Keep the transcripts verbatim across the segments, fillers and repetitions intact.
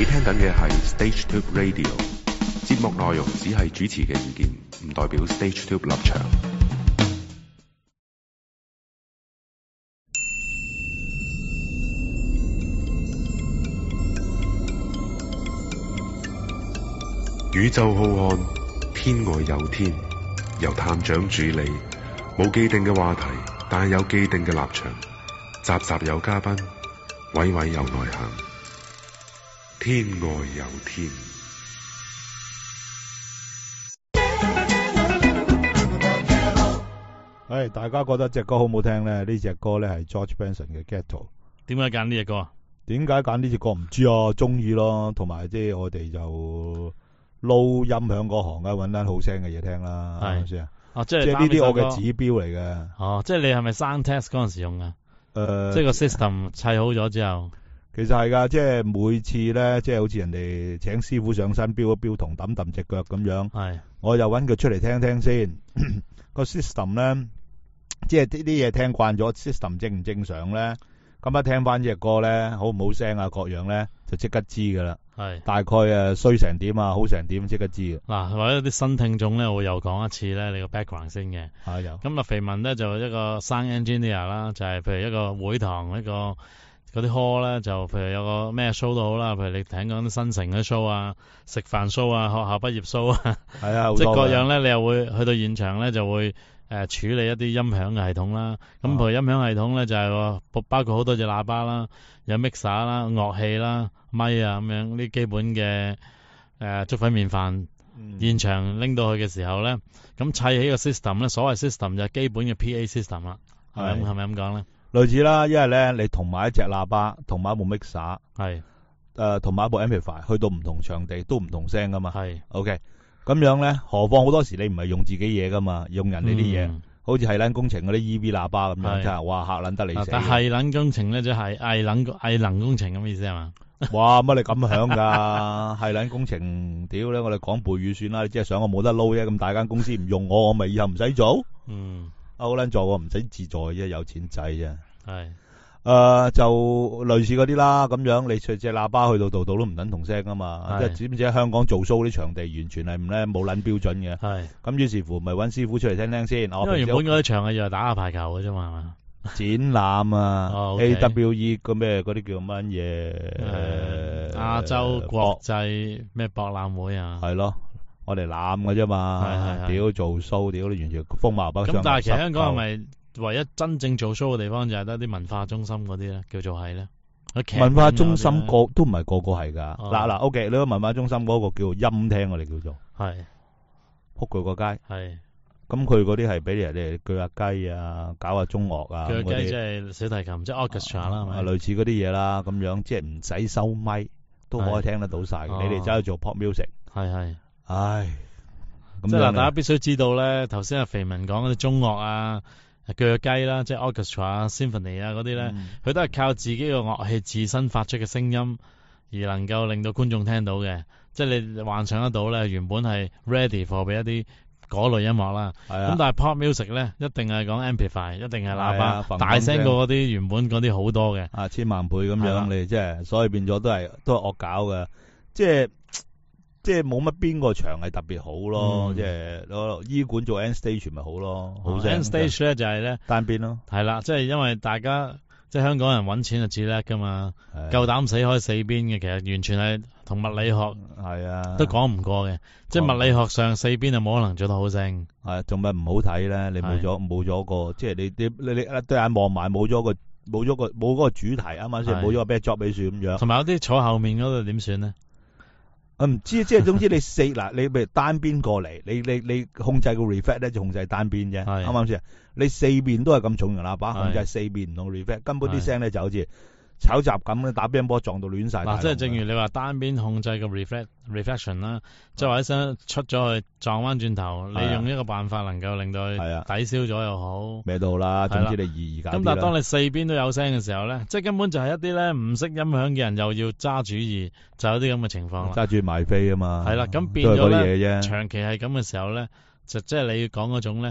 聽緊嘅係 StageTube Radio， 節目內容只係主持嘅意見，唔代表 StageTube 立場。宇宙浩瀚，天外有天，由探長主理，冇既定嘅話題，但係有既定嘅立場。集集有嘉賓，位位有內涵。天外有天。 誒，大家覺得隻歌好唔好聽咧？呢隻歌咧係 George Benson 嘅 Ghetto。 點解揀呢隻歌啊？ 點解揀呢隻歌唔知啊？中意咯，同埋即係我哋就撈音響嗰行啊，揾單好聲嘅嘢聽啦，係咪先啊？ 哦，即係即係呢啲我嘅指標嚟嘅。 哦，即係你係咪 sound test 嗰陣時用啊？誒、呃，即係個 system 砌好咗之後， 其實係噶，即係每次咧，即係好似人哋請師傅上身標一標銅揼揼隻腳咁樣，係，我又揾佢出嚟聽聽先。個 system 咧，即係呢啲嘢聽慣咗 ，system 正唔正常咧？咁一聽翻隻歌咧，好唔好聲啊，各樣咧就即刻知噶啦。係，大概誒衰成點啊，好成點即刻知嘅。嗱， 或者啲新聽眾咧，我又講一次咧，你個 background 先嘅。 係有。 咁啊，肥文咧就一個 sound engineer 啦，就係譬如一個會堂一個嗰啲 hall 咧，就譬如有個咩 show 都好啦，譬如你聽講啲新城嗰啲 show 啊，食飯 show 啊，學校畢業 show 啊，係啊，即係各樣咧，你又會去到現場咧就會。誒、呃、處理一啲音響嘅系統啦，咁譬如音響系統咧就係、是、包括好多隻喇叭啦，有 mixer 啦、樂器啦、咪啊咁樣呢基本嘅誒粥粉麵飯，嗯、現場拎到去嘅時候咧，咁砌起個 system 咧，所謂 system 就係基本嘅 P A system 啦，係咪係咪咁講咧？類似啦，因為咧你同埋一隻喇叭，同埋一部 mixer， 係誒同埋一部 amplifier， 去到唔同場地都唔同聲噶嘛，係 OK。咁樣咧，何況好多時你唔係用自己嘢噶嘛，用人哋啲嘢，嗯、好似係撚工程嗰啲 E V 喇叭咁樣，真係哇嚇撚得你死！但係撚工程咧，就係藝能藝能工程咁意思係嘛？哇乜你咁響㗎？係撚工程，屌咧！我哋講背語算啦，你即係想我冇得撈啫，咁大間公司唔用我，我咪以後唔使做。嗯，好撚做喎，唔使自在啫，有錢仔啫。係。誒、呃，就類似嗰啲啦，咁樣你隻隻喇叭去到度度都唔等同聲啊嘛，即係知唔知喺香港做 show 啲場地完全係唔咧冇撚標準嘅。係，咁於是乎咪揾師傅出嚟聽聽先。因為原本嗰啲場係又係打下排球嘅啫嘛，係嘛？展覽啊、哦 okay、，A W E 個咩嗰啲叫乜嘢？誒，亞洲國際咩博覽會啊？係咯，我哋攬嘅啫嘛，屌做 show， 屌你完全風馬不相及。咁但係其實香港係咪？唯一真正做 show 嘅地方就係得啲文化中心嗰啲咧，叫做係咧。文化中心個都唔係個個係噶。嗱嗱 ，OK，你個文化中心嗰個叫音廳，我哋叫做係仆佢個街。係咁，佢嗰啲係俾人哋鋸下雞啊，搞下中樂啊。鋸雞即係小提琴，即係 orchestra 啦，係咪？類似嗰啲嘢啦，咁樣即係唔使收咪都可以聽得到晒。你哋走去做 pop music，係係。唉，即係嗱，大家必須知道咧，頭先阿肥文講嗰啲中樂啊。鋸雞啦，即係 orchestra 啊、symphony 啊嗰啲咧，佢、嗯、都係靠自己嘅樂器自身發出嘅聲音，而能夠令到觀眾聽到嘅。即係你幻想得到咧，原本係 ready for 俾一啲嗰類音樂啦。咁、啊、但係 pop music 咧，一定係講 amplify， 一定係喇叭，啊、大聲過嗰啲原本嗰啲好多嘅，啊千萬倍咁樣、啊、你即係，所以變咗都係都係惡搞嘅，即係。即係冇乜邊個場係特別好咯，嗯、即係醫館做 end stage 咪好咯，好聲。end stage 咧就係咧單邊咯，係啦，即係因為大家即係香港人揾錢就至叻噶嘛，夠膽死開四邊嘅，其實完全係同物理學係啊都講唔過嘅，即係物理學上四邊就冇可能做到好聲。係仲咪唔好睇咧？你冇咗冇咗個，即係你你你你對眼望埋冇咗個冇咗個冇嗰個主題啊嘛，先冇咗個 backdrop 俾樹咁樣。同埋有啲坐後面嗰度點算咧？我唔知，即係總之你四嗱，你譬如單邊過嚟，你你你控制個 reflect 咧就控制單邊啫，啱唔啱先？你四邊都係咁重型喇叭，控制四邊唔同 reflect，根本啲聲咧就好似炒雜咁咧，打乒乓波撞到亂晒。嗱，即係正如你話單邊控制個 reflect reflection 啦，即係話一聲出咗去撞翻轉頭，你用一個辦法能夠令到佢抵消咗又好，咩都好啦，總之你易易搞啲啦。咁但係當你四邊都有聲嘅時候咧，即係根本就係一啲咧唔識音響嘅人又要揸主意，就有啲咁嘅情況啦。揸住賣飛啊嘛。係啦，咁變咗咧，長期係咁嘅時候咧，就即係你要講嗰種咧。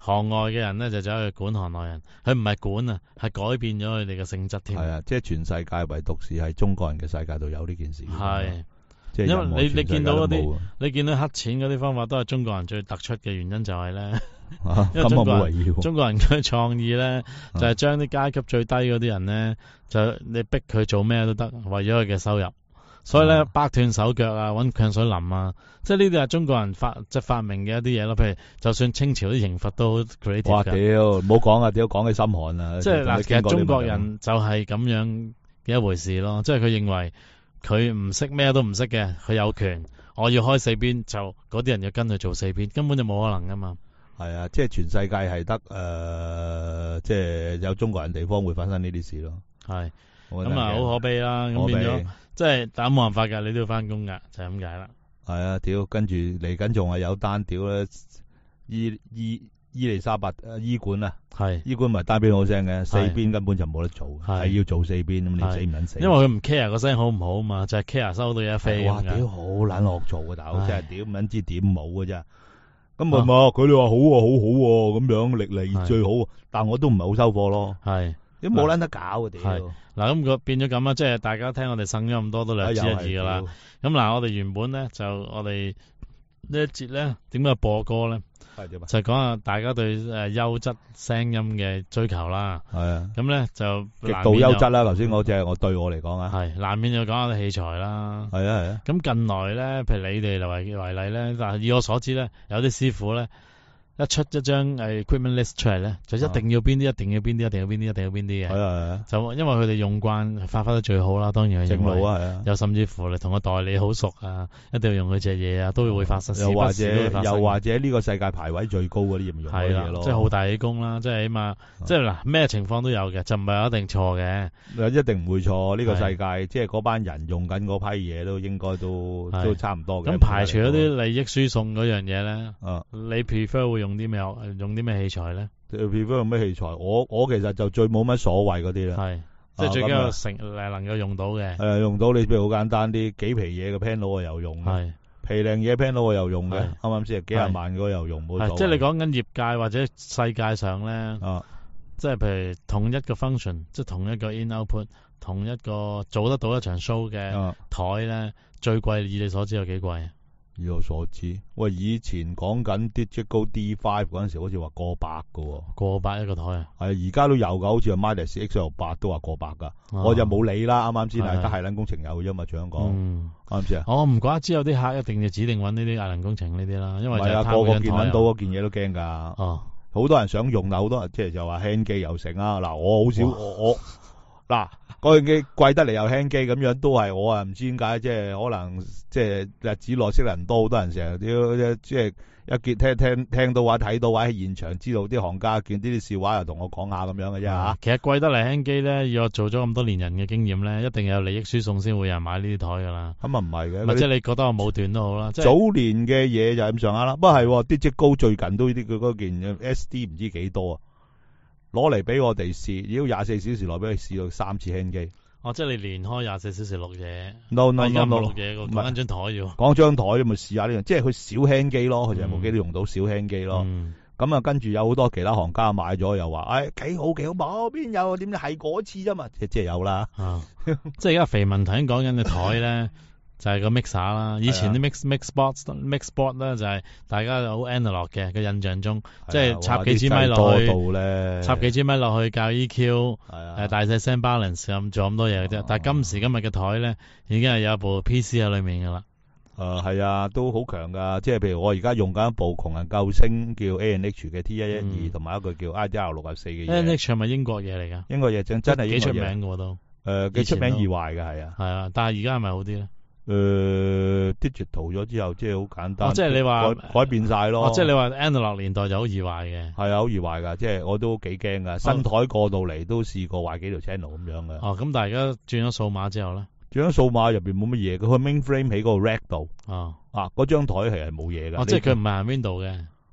行外嘅人咧就走去管行內人，佢唔係管啊，係改變咗佢哋嘅性質添。 係啊，即係全世界唯獨是係中國人嘅世界度有呢件事。 係， 即係因為你你見到嗰啲冇， 你見到黑錢嗰啲方法都係中國人最突出嘅原因就係咧， 啊因為中國咁我冇為意喎人中國人嘅創意咧就係將啲階級最低嗰啲人咧，就你逼佢做咩都得，為咗佢嘅收入。所以咧，掰斷手腳啊，搵強水淋啊，即係呢啲係中國人發即係發明嘅一啲嘢咯。譬如，就算清朝啲刑罰都好 creative 哇！ 㗎。 屌，唔好講啊！屌，講起心寒啊！ 即係嗱，其實中國人人就係咁樣嘅一回事咯。即係佢認為佢唔識咩都唔識嘅，佢有權，我要開四邊，就嗰啲人要跟佢做四邊，根本就冇可能噶嘛。 係啊，即係全世界係得誒，即係有中國人地方會發生呢啲事咯。 係我覺得咁啊，好可悲啦。咁可悲變咗，即係但係冇辦法㗎，你都要翻工㗎，就係咁解啦。 係啊，屌，跟住嚟緊仲係有單屌咧，伊伊伊利沙伯誒醫館啊， 係醫館唔係單邊好聲嘅，四係邊根本就冇得做， 係係要做四邊咁，你係死唔撚死？ 因為佢唔 care 個聲好唔好嘛，就係 care 收到嘢飛哇！ 咁解屌，好撚惡做嘅大佬， 唉真係屌唔撚知點冇嘅啫。咁咪嘛，佢哋話好喎，好好喎，咁樣歷嚟最好喎，但我都唔係好收貨咯。 係你冇撚得搞啊！屌， 係嗱，咁個變咗咁啦，即係大家聽我哋呻咗咁多都略知一二㗎啦。咁嗱，我哋原本咧就我哋呢一節咧點解播歌咧？ 係點啊？ 就講下大家對誒優質聲音嘅追求啦。 係啊， 咁咧就極度優質啦。頭先嗰隻我對我嚟講啊， 係難免要講下啲器材啦。 係啊係啊。 咁近來咧，譬如你哋嚟為為例咧，但係以我所知咧，有啲師傅咧一出一張誒 equipment list 出嚟咧，就一定要邊啲，一定要邊啲，一定要邊啲，一定要邊啲嘅。 係啊係啊。 就因為佢哋用慣，發揮得最好啦。當然係正路啊，係啊。 又甚至乎你同個代理好熟啊，一定要用佢隻嘢啊，都會發生。 又或者時不時都會發生又或者呢個世界排位最高嗰啲咪用嗰啲嘢咯。 即係好大喜功啦，即係起碼，即係嗱咩情況都有嘅，就唔係一定錯嘅。 一定唔會錯。呢個世界即係嗰班人用緊嗰批嘢都應該都都差唔多嘅。 咁排除嗰啲利益輸送嗰樣嘢咧， 啊， 你 prefer 會用啲咩？用啲咩器材咧 ？prefer 用咩器材？我我其實就最冇乜所謂嗰啲啦。 係，即係最緊要成誒能夠用到嘅。 誒，用到你譬如好簡單啲，幾皮嘢嘅 panel 我又用嘅， 係皮靚嘢 panel 我又用嘅， 係啱啱先？幾廿萬嗰個又用，冇所謂。 即係你講緊業界或者世界上咧， 啊， 即係譬如同一個 function，即係同一個 in output，同一個做得到一場 show 嘅台咧，最貴以你所知有幾貴啊？ 以我所知，喂，以前講緊 Digital D 五 嗰陣時，好似話過百噶喎， 過百一個台啊？ 係，而家都有噶，好似係 Midas X L 八都話過百噶，我就冇理啦，啱啱先係得係撚工程有啫嘛，長講，啱唔啱先啊？ 我唔怪得知有啲客一定要指定揾呢啲藝能工程呢啲啦，因為就係個個見揾到嗰件嘢都驚噶， 哦， 好多人想用，但好多人即係就話輕機又成啊，嗱，我好少我我嗱。嗰樣機貴得嚟又輕機咁樣，都係我啊唔知點解，即係可能即係日子內識人多，好多人成日啲即係一見聽聽聽到話睇到話喺現場知道啲行家見啲啲笑話又同我講下咁樣嘅啫嚇。 其實貴得嚟輕機咧，要我做咗咁多年人嘅經驗咧，一定有利益輸送先會有人買呢啲台㗎啦。 咁啊唔係嘅， 或者你覺得我冇斷都好啦。 早年嘅嘢就係咁上下啦。不過係啲即高最近都啲佢嗰件 S D 唔知幾多啊。攞嚟俾我哋試，如果廿四小時內俾佢試到三次輕機。 哦，即係你連開廿四小時錄嘢。 no no no no， 錄嘢個講緊張台要。 講張台你咪試下呢樣，即係佢小輕機咯，佢就部機都用到小輕機咯。咁啊，跟住有好多其他行家買咗又話，誒幾好幾好，冇邊有點解係嗰次啫嘛，即係有啦。 啊，即係而家肥文頭先講緊嘅台咧。就係個 mixer 啦，以前啲 mix mixbox mixboard 咧就係大家好 analog 嘅個印象中，即係插幾支咪落去，插幾支咪落去校 E Q，誒大細聲 balance 咁做咁多嘢嘅啫。但係今時今日嘅台咧已經係有部 P C 喺裏面噶啦。 誒係啊，都好強噶，即係譬如我而家用緊一部窮人救星叫 A N H 嘅 T 一一二，同埋一個叫 I D R 六十四嘅嘢。A N H 係咪英國嘢嚟㗎？英國嘢真真係幾出名嘅都。 誒幾出名易壞嘅係啊。 係啊，但係而家係咪好啲咧？ 誒、呃、digital 咗之後，即係好簡單。 哦、即係你話改改變晒咯。 哦、即係你話 analog 年代就好易壞嘅。 係啊，好易壞噶，即係我都幾驚噶。新台過到嚟都試過壞幾條 channel 咁樣嘅。 哦，咁但係而家轉咗數碼之後咧， 轉咗數碼入邊冇乜嘢，佢 mainframe 喺個 rack 度。 哦， 啊，嗰張台係係冇嘢噶。 哦，即係佢唔係行 window 嘅。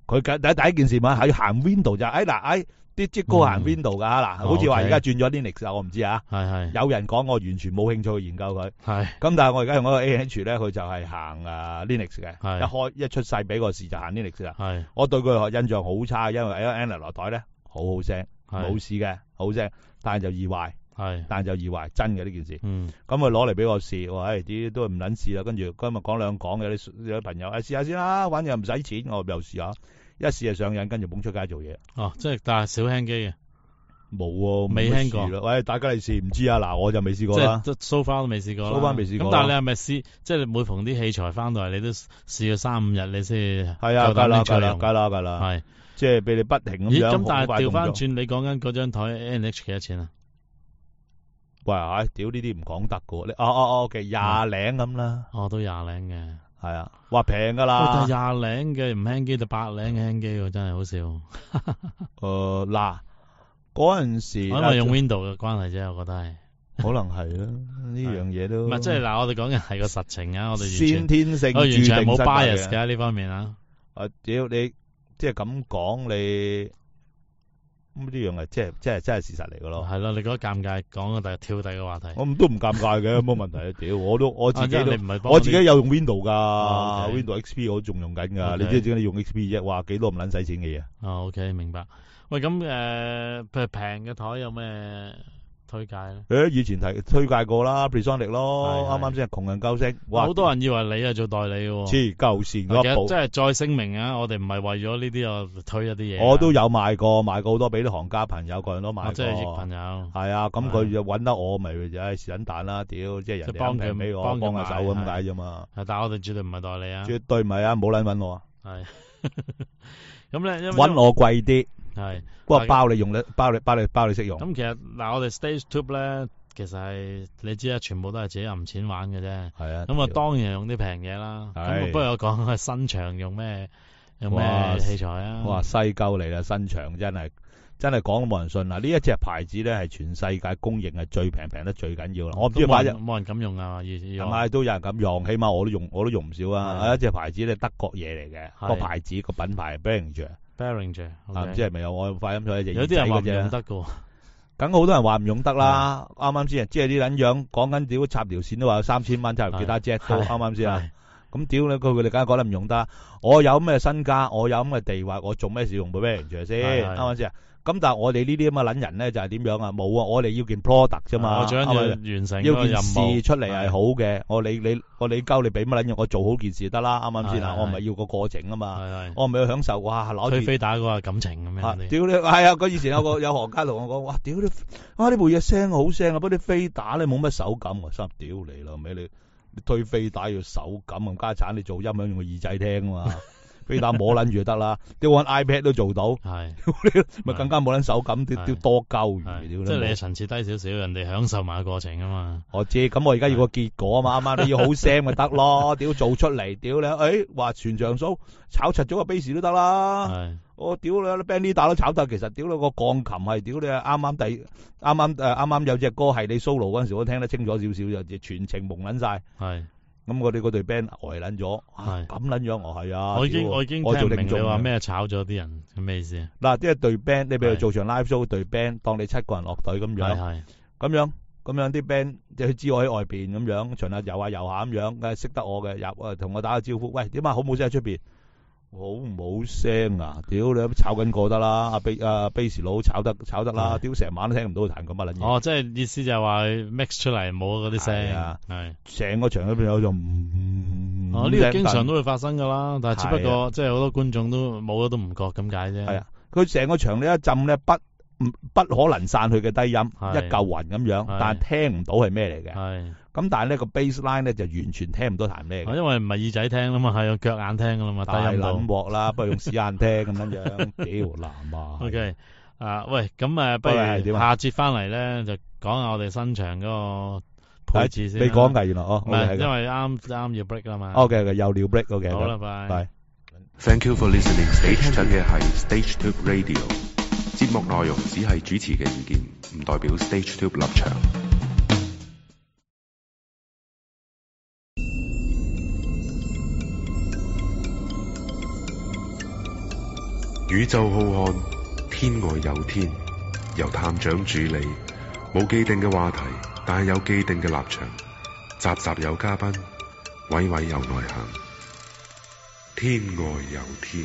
佢第第第一件事嘛係行 Windows 就誒嗱誒啲即高行 Windows 㗎嗱，好似話而家轉咗 Linux 啊，我唔知啊。 係係。 有人講我完全冇興趣去研究佢。 係。 咁但係我而家用嗰個 A H 咧，佢就係行啊 Linux 嘅。 係。 一開一出世俾個試就行 Linux 啦。 係。我對佢印象好差，因為喺 Analog 台咧好好聲，冇事嘅好聲，但係就易壞。係，但係就易壞，真嘅呢件事。嗯，咁佢攞嚟俾我試，我話誒啲都唔撚試啦。跟住今日講兩講，有啲有啲朋友誒試下先啦，反正又唔使錢，我又試下，一試就上癮，跟住捧出街做嘢。哦，即係但係少輕機嘅，冇喎，未輕過。喂，大家你試唔知啊？嗱，我就未試過啦。即係 so far 都未試過。so far 未試過。咁但係你係咪試？即係每逢啲器材翻到嚟，你都試咗三五日，你先係啊，梗啦，梗啦，梗啦，梗啦。係，即係俾你不停咁樣。咁但係調翻轉，你講緊嗰張台 A N H 幾多錢啊？喂，唉，屌呢啲唔講得噶，你哦哦哦，其實廿零咁啦，哦都廿零嘅，係啊，話平噶啦，廿零嘅唔輕機就百零嘅輕機，真係好笑。誒，嗱，嗰陣時因為用 Windows 嘅關係啫，我覺得係，可能係啦，呢樣嘢都唔係，即係嗱，我哋講嘅係個實情啊，我哋先天性，我完全係冇 bias 嘅呢方面啊。誒，屌你，即係咁講你。咁呢樣係即係即係真係事實嚟噶咯，係咯，你覺得尷尬講個第跳第二個話題，我都唔尷尬嘅，冇問題啊！屌，我都我自己都，我自己有用 Windows 噶 ，Windows X P 我都仲用緊噶，你知唔知點解你用 X P 啫？哇，幾多唔撚使錢嘅嘢。哦 ，OK，明白。喂，咁誒，譬如平嘅台有咩推介咧？誒，以前提推介過啦 ，Presonic 咯，啱啱先係窮人救星。哇，好多人以為你係做代理嘅喎。黐鳩線嗰部。即係再聲明啊，我哋唔係為咗呢啲啊推一啲嘢。我都有賣過，賣過好多俾啲行家朋友，個人都賣過。即係益朋友。係啊，咁佢就揾得我，咪就係是撚蛋啦，屌！即係人哋幫佢俾我幫下手咁解啫嘛。但係我哋絕對唔係代理啊。絕對唔係啊，冇撚揾我啊。係。咁咧，揾我貴啲。係，不過包你用咧，包你包你包你識用。咁其實嗱，我哋 Stage Tube 咧，其實係你知啊，全部都係自己揞錢玩嘅啫。係啊。咁啊，當然用啲平嘢啦。咁不如我講下新場用咩用咩器材啊？哇，西鳩嚟啦！新場真係真係講都冇人信嗱。呢一隻牌子咧係全世界公認係最平平得最緊要啦。我唔知買隻冇人敢用啊，係咪都有人敢用？起碼我都用，我都用唔少啊。一隻牌子咧德國嘢嚟嘅，個牌子個品牌 Behringer。啊，唔知係咪有我發音錯一隻？有啲人話唔用得㗎，梗好多人話唔用得啦。啱啱先，即係啲撚樣講緊屌插條線都話有三千蚊插條其他 jack 都啱啱先啊。咁屌你佢佢哋梗係覺得唔用得。我有咩身家，我有咁嘅地位，我做咩事用 Behringer先？啱啱先啊？咁但係我哋呢啲咁嘅撚人咧就係點樣啊？冇啊！我哋要件 product 啫嘛，我最緊要完成要件事出嚟係好嘅。我你你我你交你俾乜撚嘢？我做好件事就得啦，啱啱先啊？我唔係要個過程啊嘛，我唔係要享受哇攞推飛打嗰個感情咁樣。屌你係啊！佢以前有個有行家同我講，哇！屌你啊！呢部嘢聲好聲啊，不過啲飛打咧冇乜手感啊，心屌你啦，尾你你推飛打要手感咁家產，你做音響用個耳仔聽啊嘛。飛打摸撚住就得啦，屌玩 iPad 都做到，係咪更加冇撚手感？屌屌多鳩魚，即係你層次低少少，人哋享受埋個過程啊嘛。我知，咁我而家要個結果啊嘛，啱啱你要好聲咪得咯，屌做出嚟，屌你，誒話全場數炒柒咗個 bass 都得啦，係我屌你 band leader 都炒得，其實屌你個鋼琴係屌你啱啱第啱啱誒啱啱有隻歌係你 solo 嗰陣時，我聽得清楚少少就全程蒙撚晒，係。咁我哋嗰隊 band 呆撚咗，係咁撚樣，我係啊！我已經我已經聽唔明你話咩炒咗啲人係咩意思啊？嗱，即係隊 band，你譬如做場 live show，隊 band 當你七個人樂隊咁樣，係咁樣咁樣啲 band 即係知我喺外邊咁樣巡下遊下遊下咁樣，梗係識得我嘅入啊，同我打個招呼，喂點啊好冇聲喺出邊？好唔好聲啊？屌你炒緊個得啦，阿 bass 阿 bass 佬炒得炒得啦，屌成晚都聽唔到佢彈咁乜撚嘢。哦，即係意思就係話 mix 出嚟冇嗰啲聲啊，係成個場入邊有種唔哦呢個經常都會發生噶啦，但係只不過即係好多觀眾都冇咗都唔覺咁解啫。係啊，佢成個場呢一浸咧不唔不可能散去嘅低音一嚿雲咁樣，但係聽唔到係咩嚟嘅。係。咁但係呢個 baseline 咧就完全聽唔到彈咩嘅，因為唔係耳仔聽啦嘛，係用腳眼聽噶啦嘛，大撚鑊啦，不如用屎眼聽咁樣樣，屌難啊 ！OK，啊喂，咁誒，不如下節翻嚟咧就講下我哋新場嗰個配置先。你講㗎原來哦，唔係因為啱啱要 break 啦嘛。OK，又要 break，OK。好啦，拜拜。 Thank you for listening。你聽緊嘅係 Stage Tube Radio， 節目內容只係主持嘅意見，唔代表 Stage Tube 立場。 宇宙浩瀚，天外有天，由探長主理，冇既定嘅話題，但係有既定嘅立場。集集有嘉賓，位位有內涵。天外有天。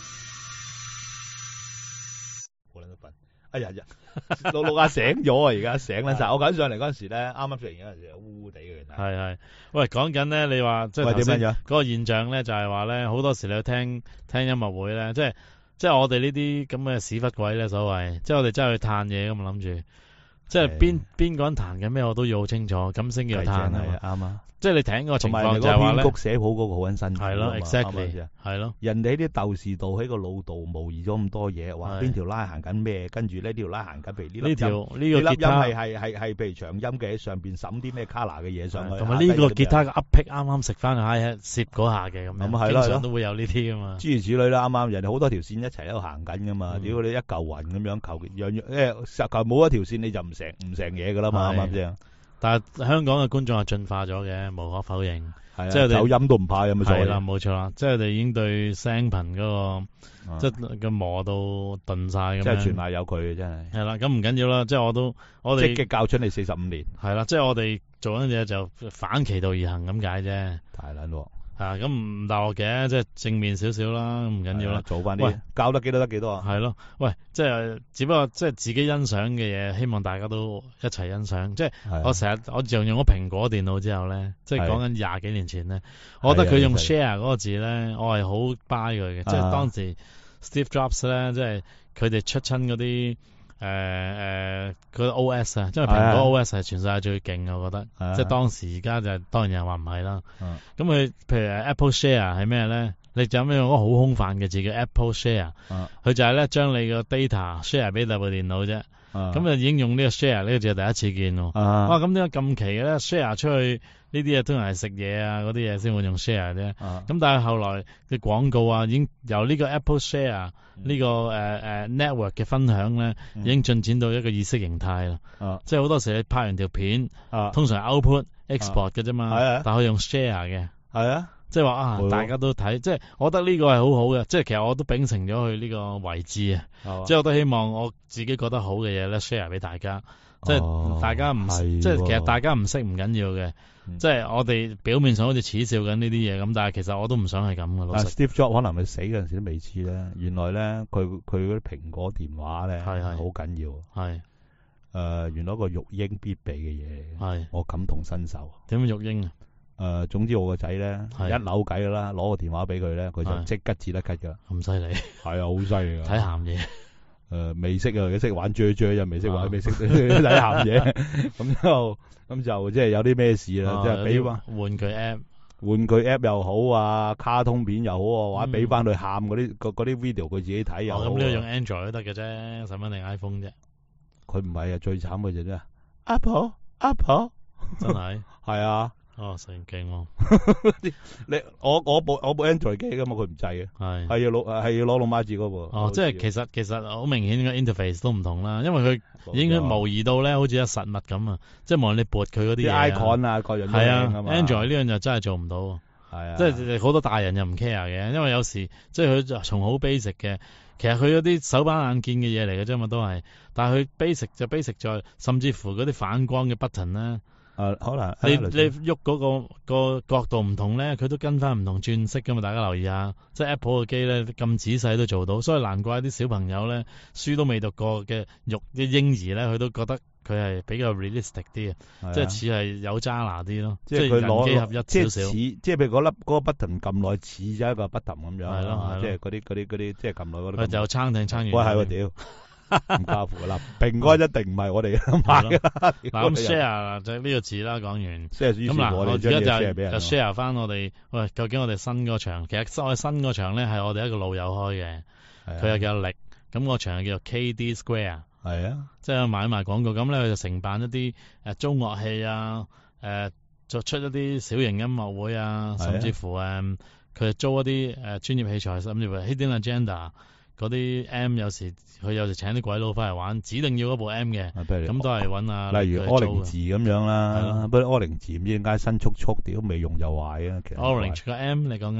好撚都瞓，哎呀呀，老老阿醒咗啊！而家醒撚晒。我緊上嚟嗰陣時咧，啱啱食完嗰陣時，烏烏地嘅。 係係，喂，講緊咧，你話即係頭先嗰個現象咧，就係話咧，好多時你去聽聽音樂會咧，即係即係我哋呢啲咁嘅屎忽鬼咧，所謂，即係我哋真係去嘆嘢咁諗住，即係邊邊個人彈緊咩，我都要好清楚，咁先叫嘆啊嘛。啱啊。即係你睇個情況就係話咧，編曲寫譜嗰個好撚辛苦。係咯 ，exactly，係咯。人哋啲鬥士道喺個腦度模擬咗咁多嘢，話邊條拉行緊咩，跟住呢條拉行緊，譬如呢呢條呢個吉他係係係係譬如長音嘅喺上邊審啲咩 color 嘅嘢上去， 同埋呢個吉他嘅 up pick 啱啱食翻個 hi-hat 攝嗰下嘅咁樣，咁係咯，經常都會有呢啲噶嘛。諸如此類啦，啱啱人哋好多條線一齊喺度行緊噶嘛，屌你一嚿雲咁樣求樣樣，誒實求冇一條線你就唔成唔成嘢噶啦嘛，啱唔啱先？但係香港嘅觀眾係進化咗嘅，無可否認。係啊，即係走音都唔怕，有冇錯？係啦，冇錯啦，即係我哋已經對聲頻嗰個即係嘅磨到鈍晒咁樣。即係全賴有佢嘅真係。係啦，咁唔緊要啦，即係我都我哋積極教出你四十五年。係啦，即係我哋做緊嘢就反其道而行咁解啫。太撚喎！係啊，咁唔大鑊嘅，即係正面少少啦，唔緊要啦。做翻啲，教得幾多得幾多啊？係咯，喂，即係只不過即係自己欣賞嘅嘢，希望大家都一齊欣賞。即係我成日我自從用咗蘋果電腦之後咧，即係講緊廿幾年前咧，我覺得佢用 share 嗰個字咧，我係好 buy 佢嘅。即係當時 Steve Jobs 咧，即係佢哋出親嗰啲。誒誒，佢 O S 啊，因為蘋果 O S 係全世界最勁嘅，我覺得，即係當時而家就當然有人話唔係啦。咁佢譬如 Apple Share 係咩咧？你就咁樣用一個好空泛嘅字叫 Apple Share，佢就係咧將你個 data share 俾第部電腦啫。咁就已經用呢個 share 呢個字係第一次見喎。哇！咁點解咁奇嘅咧 ？share 出去呢啲嘢通常係食嘢啊嗰啲嘢先會用 share 啫。咁但係後來嘅廣告啊，已經由呢個 Apple Share 呢個誒誒 network 嘅分享咧，已經進展到一個意識形態啦。即係好多時你拍完條片，通常 output export 嘅啫嘛，但係佢用 share 嘅。係啊。即係話啊，大家都睇，即係我覺得呢個係好好嘅，即係其實我都秉承咗佢呢個位置啊，即係我都希望我自己覺得好嘅嘢咧 share 俾大家，即係大家唔，即係其實大家唔識唔緊要嘅，即係我哋表面上好似恥笑緊呢啲嘢咁，但係其實我都唔想係咁嘅。老實 Steve Jobs 可能佢死嗰陣時都未知咧，原來咧佢佢嗰啲蘋果電話咧係好緊要，係誒原來一個育嬰必備嘅嘢，係我感同身受。點樣育嬰啊？誒、呃，總之我個仔咧一扭計噶啦，攞個電話俾佢咧，佢就即刻字得吉噶。咁犀利？係啊，好犀利噶。睇鹹嘢。誒、呃，未識啊，佢識玩啫啫，又未識玩，未識睇鹹嘢。咁就咁就即係有啲咩事啦，即係俾翻玩具 app，玩具 app 又好啊，卡通片又好啊，或者俾翻佢喊嗰啲嗰啲 video 佢自己睇又好。咁呢個用 Android 都得嘅啫，使乜定 iPhone 啫？佢唔係啊，最慘嘅就啫 Apple Apple， 真係係啊。哦，神經喎！你我我部我部 Android 機噶嘛，佢唔制嘅，係係要攞係要攞老媽子嗰部。哦，即係其實其實好明顯個 interface 都唔同啦，因為佢已經模擬到咧，好似一實物咁啊！即係無論你撥佢嗰啲嘢 icon 啊，各樣係啊 ，Android 呢樣就真係做唔到。係啊，即係好多大人又唔 care 嘅，因為有時即係佢從好 basic 嘅，其實佢嗰啲手板眼見嘅嘢嚟嘅啫嘛，都係。但係佢 basic 就 basic 在，甚至乎嗰啲反光嘅 button 咧。誒、呃，可能你你喐嗰個個角度唔同咧，佢都跟翻唔同轉色噶嘛，大家留意下。即係 Apple 嘅機咧咁仔細都做到，所以難怪啲小朋友咧書都未讀過嘅育啲嬰兒咧，佢都覺得佢係比較 realistic 啲嘅，即係似係有揸拿啲咯，即係佢人機合一少少。即係譬如嗰粒嗰個 button 撳落似咗一個 button 咁樣，係咯，即係嗰啲嗰啲嗰啲即係撳落嗰啲。佢就撐定撐完。喂，係喎屌！唔靠譜啦，平安一定唔係我哋買嘅。嗱咁 share 就呢個字啦，講完。咁嗱，我而家就就 share 翻我哋，喂，究竟我哋新嗰場，其實我哋新嗰場咧係我哋一個老友開嘅，佢又叫力，咁個場係叫做 K D Square，係啊，即係買賣廣告，咁咧佢就承辦一啲誒中樂器啊，誒作出一啲小型音樂會啊，甚至乎誒佢租一啲誒專業器材，甚至乎 Hidden Agenda。嗰啲 M 有時佢有時請啲鬼佬翻嚟玩，指定要嗰部 M 嘅，咁都係揾啊。例如柯靈字咁樣啦，不過柯靈字唔知點解新速速屌未用就壞啊。其實 Orange 個 M 你講緊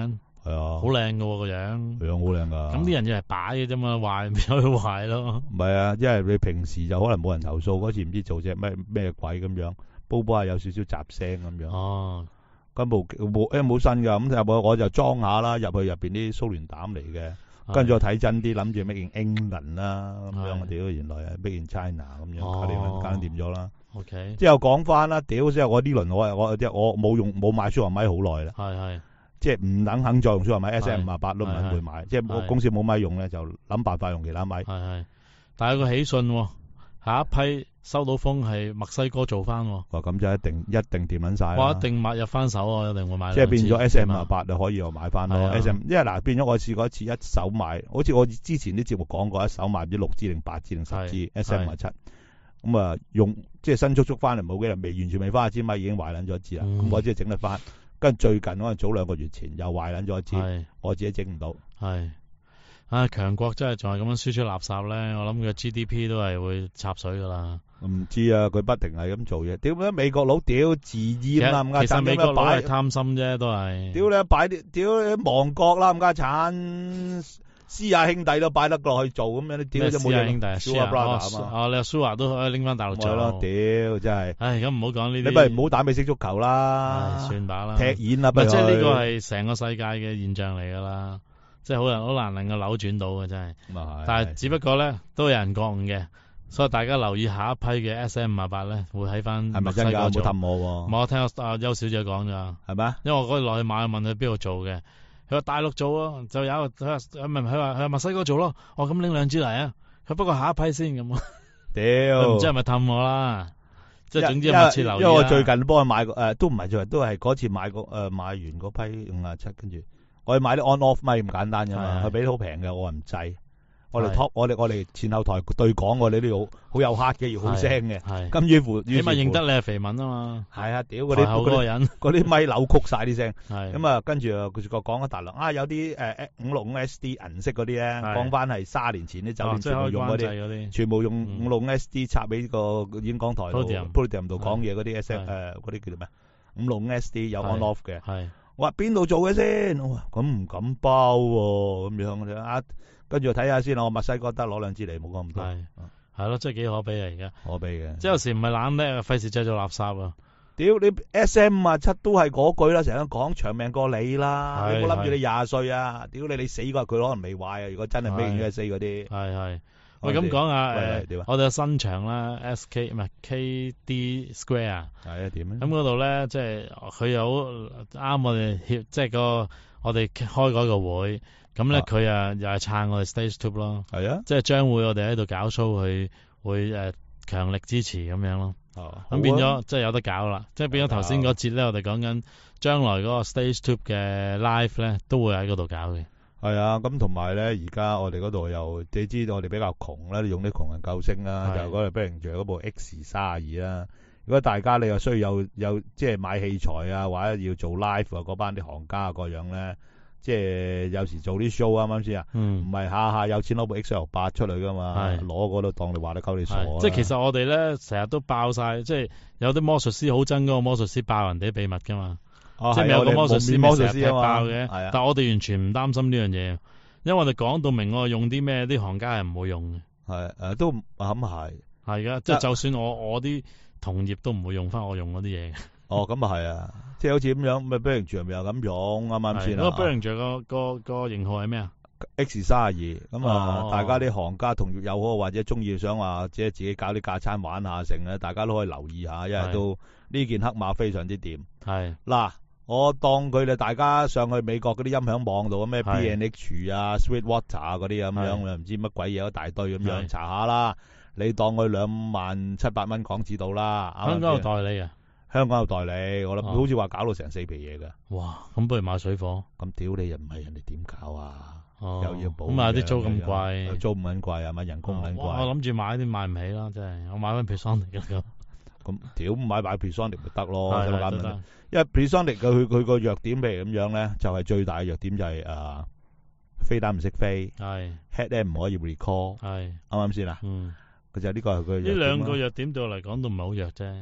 係啊， 好靚噶個樣， 樣好靚噶。 咁啲人就係擺嘅啫嘛，壞咪由佢壞咯。 唔係啊，因為你平時就可能冇人投訴，嗰次唔知做隻咩咩鬼咁樣，煲煲係有少少雜聲咁樣。 哦， 咁部冇誒冇新噶，咁我我就裝下啦，入去入邊啲蘇聯膽嚟嘅，跟住我睇真啲，諗住 Made in England 啦，咁樣我屌原來係 Made in China 咁樣，搞掂搞掂咗啦。 OK， 之後講翻啦，屌之後我呢輪我我即係我冇用冇買舒華米好耐啦。 係係。 即係唔等肯再用舒華米 S M 五十八都唔肯會買，即係公司冇米用咧，就諗辦法用其他米。 係係，但係有個喜訊喎，下一批收到風係墨西哥做翻喎。 哇！咁就一定一定掂撚晒。 我一定買入翻手啊！一定會買。 即係變咗 S M 五十八就可以又買翻咯。S M 因為嗱變咗我試過一次一手買，好似我之前啲節目講過，一手買唔知六支定八支定十支 S M 五十七。咁啊用即係新速速翻嚟冇幾日，未完全未翻一支米已經壞撚咗一支啦。咁我即係整得翻。跟住最近可能早兩個月前又壞撚咗一支，我自己整唔到。 係啊，強國真係仲係咁樣輸出垃圾咧，我諗佢 G D P 都係會插水噶啦。 唔知啊，佢不停係咁做嘢。點解美國佬屌自閹啦？咁其實美國佬係貪心啫，都係。屌你擺啲，屌你亡國啦！咁家產施亞兄弟都擺得落去做咁樣，你屌就冇嘢。 兄弟 Shua Brother 啊嘛。哦，你話 Shua 都可以拎翻大陸做。 係咯，屌真係。 唉，咁唔好講呢啲。 你咪唔好打美式足球啦。 算把啦。 踢演啦，不如。 即係呢個係成個世界嘅現象嚟噶啦，即係好難好難能夠扭轉到嘅真係。 咁啊係。 但係只不過咧，都有人覺悟嘅，所以大家留意下一批嘅 S M 五十八咧，會喺翻墨西哥做。係咪真㗎？冇氹我喎。冇，我聽阿邱小姐講咋。係咪？因為我嗰日落去買，問佢邊度做嘅。佢話大陸做啊，就有佢話唔係佢話佢話墨西哥做咯。哦，咁拎兩支嚟啊。佢不過下一批先咁。屌，唔知係咪氹我啦？即係總之密切留意。 因為我最近幫佢買個誒，都唔係最近，都係嗰次買個誒買完嗰批五廿七，跟住我去買啲 on off 咪咁簡單啫嘛。佢俾得好平嘅，我話唔制。我哋 top，我哋我哋前後台對講我哋都要好有 heart 嘅，要好聲嘅。係。咁於乎，起碼認得你係肥文啊嘛。係啊，屌嗰啲嗰個人，嗰啲咪扭曲晒啲聲。係。咁啊，跟住佢個講一大輪啊，有啲誒五六五 S D 銀色嗰啲咧，講翻係卅年前啲酒店全部用嗰啲，全部用五六五 S D 插俾個演講台度 podium 度講嘢嗰啲 S 誒嗰啲叫做咩？五六五 S D 有 on off 嘅。係。我話邊度做嘅先？我話咁唔敢包喎，咁樣嘅啊。跟住睇下先，我墨西哥得攞兩支嚟，冇講咁多。係，係咯，真係幾可悲啊！而家可悲嘅，即係有時唔係懶叻啊，費事製造垃圾啊！屌你 S M 五十七都係嗰句啦，成日講長命過你啦，你冇諗住你廿歲啊！屌你你死過佢可能未壞啊！如果真係 Made in U S A嗰啲，係係。喂，咁講下誒，我哋有新場啦 ，S K 唔係 K D Square。係啊，點咧？咁嗰度咧，即係佢有啱我哋協，即係個我哋開嗰個會。咁咧佢啊又係撐我哋 StageTube 咯，係啊，即係將會我哋喺度搞 show，佢會誒強力支持咁樣咯。哦，咁變咗即係有得搞啦，即係變咗頭先嗰節咧，我哋講緊將來嗰個 StageTube 嘅 live 咧都會喺嗰度搞嘅。係啊，咁同埋咧而家我哋嗰度又你知道我哋比較窮啦，用啲窮人救星啦，就嗰個 Behringer嗰部 X 三十二啦。如果大家你又需要有有即係買器材啊，或者要做 live 啊，嗰班啲行家啊各樣咧。即係有時做啲 show 啱啱先啊？唔係下下有錢攞部 X L 八出嚟噶嘛？攞嗰度當你話得鳩你傻。即係其實我哋咧成日都爆晒，即係有啲魔術師好憎嗰個魔術師爆人哋啲秘密噶嘛。哦、即係有個魔術師魔術師爆嘅，但係我哋完全唔擔心呢樣嘢，因為我哋講到明我用啲咩，啲行家係唔會用嘅。係誒，都咁係係噶，即係就算我我啲同業都唔會用翻我用嗰啲嘢。哦，咁啊係啊，即係好似咁樣，咪 Behringer 咪又咁用，啱啱先啊？嗰個 Behringer個個個型號係咩啊 ？X 三十二，咁啊，大家啲行家同業友好，或者中意想話即係自己搞啲架撐玩下成咧，大家都可以留意下，因為都呢件黑馬非常之掂。係嗱，我當佢哋大家上去美國嗰啲音響網度咩 B and H 啊、Sweetwater 啊嗰啲咁樣，唔知乜鬼嘢一大堆咁樣查下啦。你當佢兩萬七百蚊港紙到啦。香港有代理啊？香港有代理，我諗好似話搞到成四皮嘢㗎。哇！咁不如買水貨。咁屌你又唔係人哋點搞啊？哦、又要補。咁買啲租咁貴，租唔撚貴啊？買人工唔撚貴。我諗住買啲買唔起啦，真係。我買翻 Presonic 咁。咁屌買買 Presonic 咪得咯？係係得。因為 Presonic 佢佢個弱點譬如咁樣咧，就係、是、最大嘅弱點就係、是、誒、呃、飛彈唔識飛。係。Head 唔可以 recall。係。啱啱先啊？嗯。佢就呢個係佢。呢兩個弱點對我嚟講都唔係好弱啫。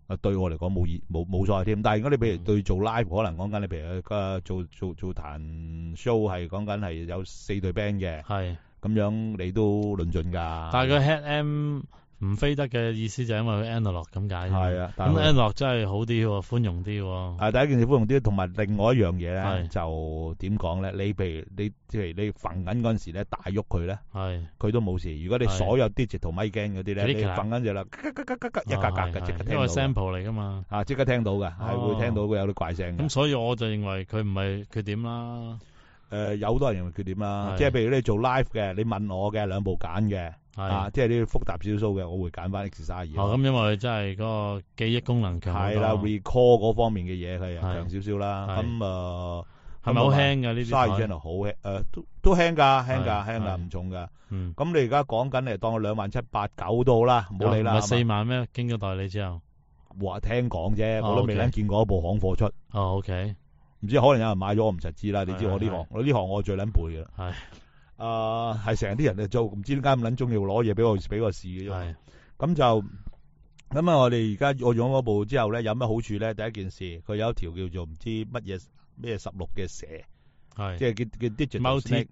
啊對我嚟講冇意冇冇所謂添。但係如果你譬如對做 live，可能講緊你譬如誒做做做彈 show 係講緊係有四隊 band 嘅， 係咁樣你都論盡㗎。 但係個 head amp 唔飛得嘅意思就係因為佢 analog 咁解。 係啊， 咁 analog 真係好啲喎，寬容啲喎。 啊，第一件事寬容啲，同埋另外一樣嘢咧， 係就點講咧？你譬如你即係你揈緊嗰陣時咧，大喐佢咧， 係佢都冇事。如果你所有 digital mic gain 嗰啲咧， 係你揈緊就啦，吉吉吉吉吉一格格嘅即刻聽到。 因為 sample 嚟㗎嘛。 啊，即刻聽到嘅，係會聽到佢有啲怪聲嘅。 咁所以我就認為佢唔係缺點啦。 誒，有好多人認為缺點啦， 係即係譬如你做 live 嘅，你問我嘅兩部揀嘅。啊，即係啲複雜少少嘅，我會揀翻 X 三十二。 哦，咁因為真係嗰個記憶功能強。 係啦 ，record 嗰方面嘅嘢係強少少啦。咁誒係咪好輕㗎呢啲？ 三十二 channel 好輕，誒都都輕㗎，輕㗎，輕㗎，唔重㗎。 嗯。 咁你而家講緊你當佢兩萬七八九都好啦，唔好理啦。 唔係四萬咩？經咗代理之後。 話聽講啫，我都未撚見過一部行貨出。 哦，OK。 唔知可能有人買咗，我唔實知啦。你知我呢行，我呢行我最撚背㗎啦。 係。 啊，係成日啲人就做，唔知點解咁撚中意攞嘢俾我俾我試嘅啫。咁就咁啊！我哋而家我用嗰部之後咧，有咩好處咧？第一件事，佢有一條叫做唔知乜嘢咩十六嘅蛇， 係即係叫叫 digital multi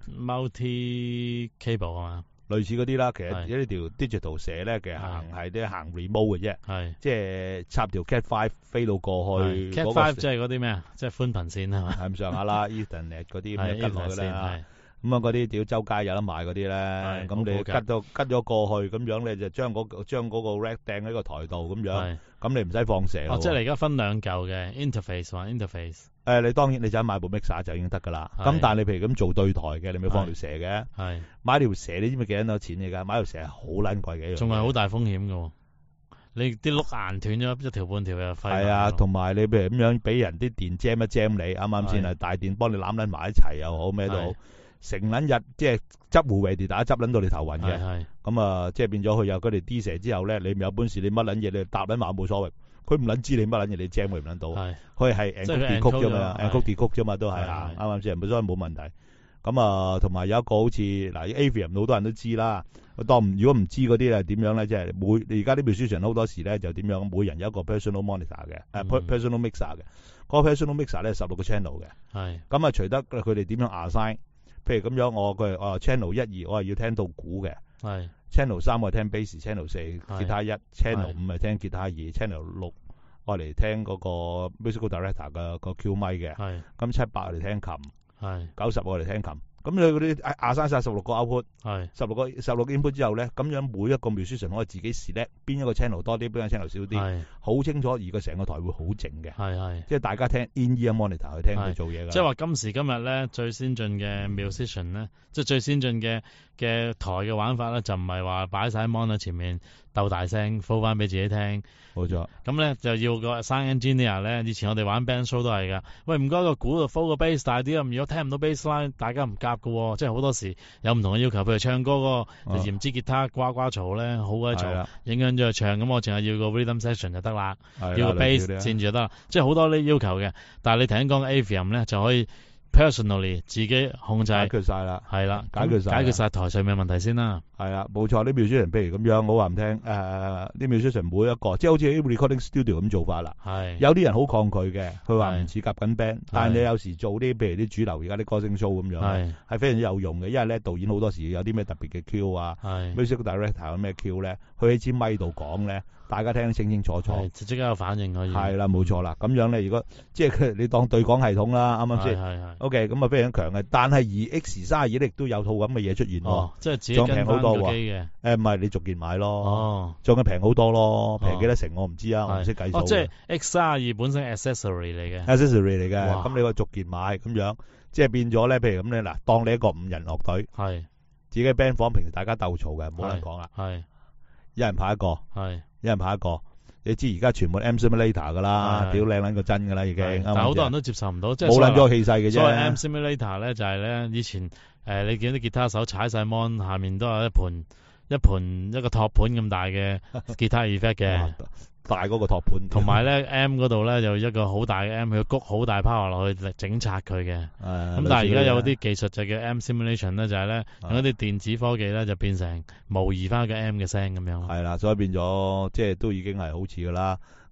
multi cable 啊嘛， 類似嗰啲啦。其實呢條 digital 蛇咧，其實行係啲行 remote 嘅啫， 係即係插條 cat five 飛到過去。 cat five 即係嗰啲咩啊？即係寬頻線係嘛？ 係咁上下啦 ，Ethernet 嗰啲咩跟落嘅啦。咁啊，嗰啲屌周街有得賣嗰啲咧，咁你吉到吉咗過去，咁樣你就將嗰將嗰個 rack 掟喺個台度咁樣，咁你唔使放蛇咯。 哦，即係你而家分兩嚿嘅 interface 或 interface。 誒，你當然你就買部 mixer 就已經得㗎啦。咁但係你譬如咁做對台嘅，你咪放條蛇嘅。係。買條蛇你知唔知幾多錢嚟㗎？買條蛇係好撚貴嘅。仲係好大風險㗎喎。你啲碌硬斷咗一條半條又廢。 係啊，同埋你譬如咁樣俾人啲電 jam 一 jam 你，啱啱先啊？大電幫你攬撚埋一齊又好咩都好。成撚日即係執護衛地打執撚到你頭暈嘅，咁啊即係變咗佢有嗰條 D 蛇之後咧，你有本事你乜撚嘢你搭撚埋冇所謂，佢唔撚知你乜撚嘢你 jam 佢唔撚到，佢係 encode decode 啫嘛 ，encode decode 啫嘛都係啊，啱啱先？所以冇問題。咁啊同埋有一個好似嗱 Avium 好多人都知啦，當如果唔知嗰啲係點樣咧，即係每而家啲 musician 好多時咧就點樣，每人有一個 personal monitor 嘅，誒 personal mixer 嘅，嗰個 personal mixer 咧十六個 channel 嘅，係咁啊隨得佢哋點樣 assign。譬如咁樣，我佢哦 channel 一二，我係要聽到鼓嘅。係 channel 三我係聽 bass，channel 四吉他一 ，channel 五係聽吉他二 ，channel 六我嚟聽嗰個 musical director 嘅個 Q 咪嘅。係咁七八我嚟聽琴。係九十我嚟聽琴。咁你嗰啲壓生晒十六個 output， 係十六個十六個 input 之後咧，咁樣每一個 musician 可以自己 select 邊一個 channel 多啲，邊個 channel 少啲，係好清楚，而個成個台會好靜嘅，係係，即係大家聽 in-ear monitor 去聽佢做嘢㗎。即係話今時今日咧，最先進嘅 musician 咧，即係最先進嘅嘅台嘅玩法咧，就唔係話擺晒 mon 喺前面鬥大聲 flow 翻俾自己聽。冇錯。咁咧就要個 sound engineer 咧，以前我哋玩 band show 都係㗎。喂，唔該個鼓度 flow 個 bass 大啲啊！如果聽唔到 bass line，大家唔夾㗎喎。即係好多時有唔同嘅要求，譬如唱歌嗰個唔知吉他呱呱嘈咧，好鬼嘈，影響咗佢唱。咁我淨係要個 rhythm section 就得啦，要個 bass 線住就得啦。即係好多呢要求嘅。但係你頭先講 Avium 咧，就可以 personally 自己控制解決晒啦， 係啦， 解決晒解決晒台上面問題先啦。 係啊，冇錯。啲 musician 譬如咁樣，我話唔聽誒，啲 musician 每一個即係好似啲 recording studio 咁做法啦。係有啲人好抗拒嘅，佢話唔似夾緊 band，但係你有時做啲譬如啲主流而家啲歌星 show 咁樣，係係非常之有用嘅。因為咧導演好多時有啲咩特別嘅 Q 啊，music director 有咩 Q 咧，佢喺支咪度講咧，大家聽得清清楚楚，就即刻有反應可以。係啦，冇錯啦。咁樣咧，如果即係佢你當對講系統啦，啱唔啱先？係係。O.K. 咁啊非常強嘅，但係而 X 三十二亦都有套咁嘅嘢出現喎，即係自己跟翻個機嘅。誒唔係你逐件買咯，哦，仲係平好多咯，平幾多成我唔知啊，我唔識計數。哦，即係 X 三十二本身 accessory 嚟嘅 ，accessory 嚟嘅，咁你話逐件買咁樣，即係變咗咧，譬如咁咧嗱，當你一個五人樂隊，係自己 band 房，平時大家鬥嘈嘅，冇人講啦，係一人派一個，係一人派一個。你知而家全部 M simulator 噶啦，屌靚撚個真噶啦已經，但係好多人都接受唔到，即係冇撚咗個氣勢嘅啫。所謂 M simulator 咧就係咧以前誒你見啲吉他手踩晒 mon 下面都有一盤一盤一個托盤咁大嘅吉他 effect 嘅，大嗰個托盤。同埋咧 M 嗰度咧有一個好大嘅 M，佢谷好大 power 落去整拆佢嘅。咁但係而家有啲技術就叫 M simulation 咧，就係咧用一啲電子科技咧就變成模擬翻個 M 嘅聲咁樣。係啦，所以變咗即係都已經係好似噶啦。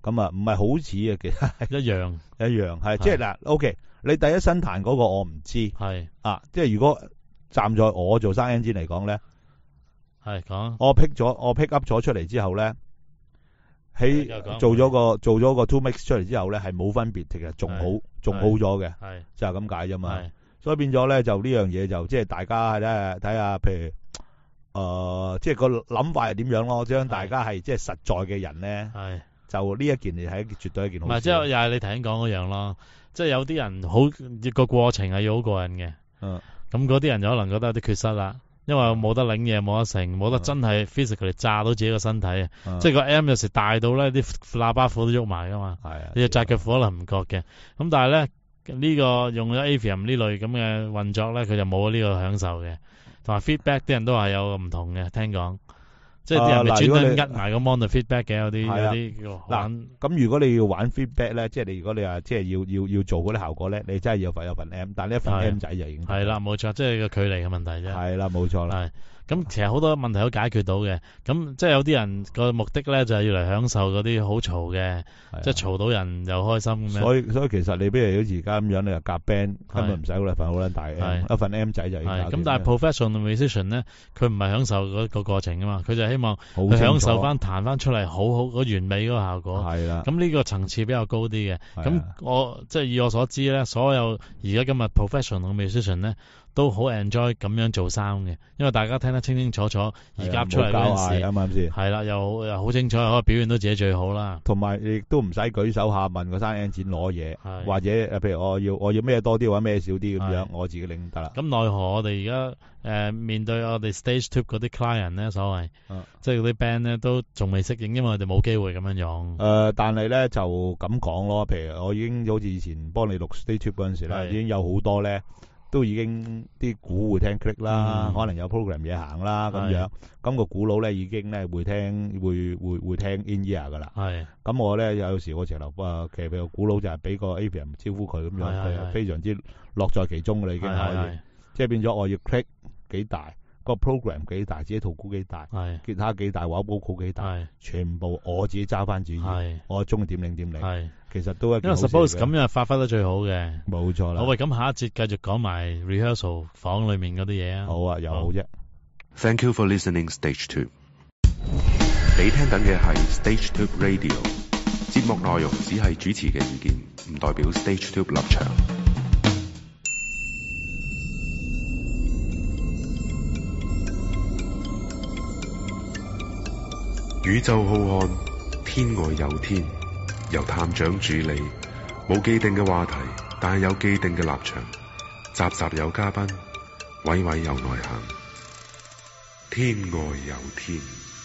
咁啊，唔係好似啊，其實一樣一樣係，即係嗱，OK，你第一身彈嗰個我唔知， 係啊，即係如果站在我做生 engine 嚟講咧， 係講我 pick 咗我 pick up 咗出嚟之後咧，喺做咗個做咗個 two mix 出嚟之後咧，係冇分別，其實仲好仲好咗嘅， 係就係咁解啫嘛。所以變咗咧，就呢樣嘢就即係大家咧睇下，譬如誒、呃，即係個諗法係點樣咯？將大家係即係實在嘅人咧，係就呢一件嘢係絕對一件好事。唔係， 即係又係你頭先講嗰樣咯。即係有啲人好個過程係要好過癮嘅。嗯。咁嗰啲人就可能覺得有啲缺失啦，因為冇得領嘢，冇得成，冇得真係 physically 炸到自己個身體啊。嗯、即係個 M 有時大到咧，啲喇叭褲都喐埋噶嘛。係啊。你隻扎腳褲可能唔覺嘅。咁但係咧。呢個用咗 Avium 呢類咁嘅運作咧，佢就冇呢個享受嘅。同埋 feedback 啲人都係有唔同嘅，聽講。即係啲人咪專登呃埋個 mon feedback 嘅，有啲有啲嗱。咁如果你要玩 feedback 咧，即係你如果你話即係要要要做嗰啲效果咧，你真係要份有份 M， 但係呢一份 M 仔就已經係啦，冇錯，即係個距離嘅問題啫。 係啦，冇錯啦。 咁其實好多問題都解決到嘅，咁即係有啲人個目的咧就係要嚟享受嗰啲好嘈嘅，即係嘈到人又開心咁樣。所以所以其實你比如好似而家咁樣，你又夾 band 根本唔使嗰份好撚大嘅，一份 M 仔就已經搞掂。 咁但係 professional musician 咧，佢唔係享受嗰個過程啊嘛，佢就希望佢享受翻彈翻出嚟好好嗰完美嗰個效果。係啦。咁呢個層次比較高啲嘅。咁我即係以我所知咧，所有而家今日 professional musician 咧。都好 enjoy 咁樣做 sound 嘅，因為大家聽得清清楚楚，而夾出嚟嗰陣時，啱啱先？係啦，又又好清楚，可以表現到自己最好啦。 同埋亦都唔使舉手下問個生 engine 攞嘢，或者誒，譬如我要我要咩多啲或者咩少啲咁樣，我自己拎得啦。 咁奈何我哋而家誒面對我哋 stage tube 嗰啲 client 咧，所謂，啊、即係嗰啲 band 咧都仲未適應，因為我哋冇機會咁樣用。 誒、呃，但係咧就咁講咯，譬如我已經好似以前幫你錄 stage tube 嗰陣時咧，已經有好多咧。都已經啲鼓會聽 click 啦，嗯、可能有 program 嘢行啦咁樣，咁個鼓佬咧已經咧會聽會會會聽 in ear 噶啦。係，咁我咧有時我成日啊，其實個鼓佬就係俾個 Avium 招呼佢咁樣，佢係非常之樂在其中噶啦已經可以，即係變咗我要 click 幾大，個 program 幾大，自己套鼓幾大，吉他幾大，或者 vocal 幾大，全部我自己揸翻主意，我中意點領點領。其實都係因為 suppose 咁樣發揮得最好嘅， 冇錯啦。 好喂，咁下一節繼續講埋 rehearsal 房裏面嗰啲嘢啊。 好啊，又好啫。 Thank you for listening Stage Two。你聽緊嘅係 Stage Two Radio， 節目內容只係主持嘅意見，唔代表 Stage Two 立場。宇宙浩瀚，天外有天。由探長主理，冇既定嘅話題，但係有既定嘅立場。集集有嘉賓，位位有內涵。天外有天。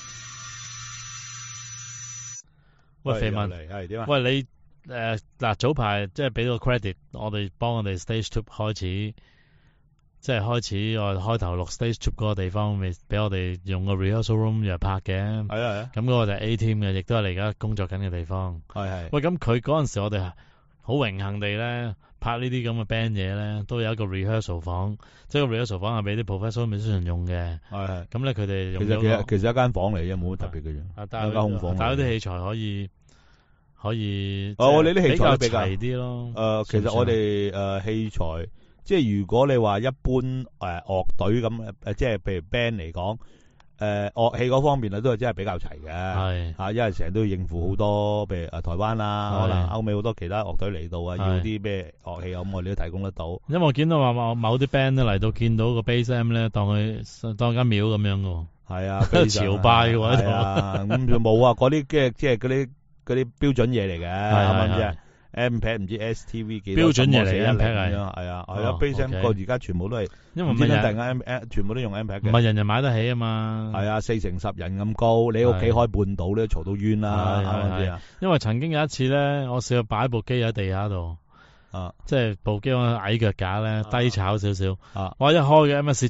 喂，肥文， 係點啊？ 喂，你誒嗱、呃、早排即係俾個 credit，我哋幫我哋 Stage Two 開始，即係開始我開頭錄 Stage Two 嗰個地方，咪俾我哋用個 rehearsal room 又拍嘅。係啊係啊。咁嗰個就係 A team 嘅，亦都係你而家工作緊嘅地方。係係。喂，咁佢嗰陣時我哋好榮幸地咧拍呢啲咁嘅 band 嘢咧，都有一個 rehearsal 房，即係個 rehearsal 房係俾啲 professional musician 用嘅。係係。咁咧佢哋用咗。其實其實其實一間房嚟啫，冇乜特別嘅嘢。啊，但係間空房。但係啲器材可以可以。哦，我哋啲器材比較齊啲咯。誒，其實我哋誒器材。即係如果你話一般誒、呃、樂隊咁誒，即係譬如 band 嚟講，誒、呃、樂器嗰方面啊，都係真係比較齊嘅。係嚇，因為成日都要應付好多，譬如誒台灣啦，可能歐美好多其他樂隊嚟到啊，要啲咩樂器咁，我哋都提供得到。因為我見到話某某啲 band 咧嚟到見到個 bass amp 咧，當佢當間廟咁樣嘅喎。係啊，朝拜嘅喎喺度。係啊，咁就冇啊，嗰啲即係即係嗰啲嗰啲標準嘢嚟嘅，啱唔啱先？M P 唔知 S T V 幾多標準嘢嚟，M P 係係啊，係啊，bass amp 個而家全部都係，因為唔係突然間 M M 全部都用 M P 嘅，唔係人人買得起啊嘛。係啊，四成十人咁高，你屋企開半島咧，嘈到冤啦，係咪先？因為曾經有一次咧，我試過擺部機喺地下度，啊，即係部機我矮腳架咧，低炒少少，啊，我一開嘅 M S，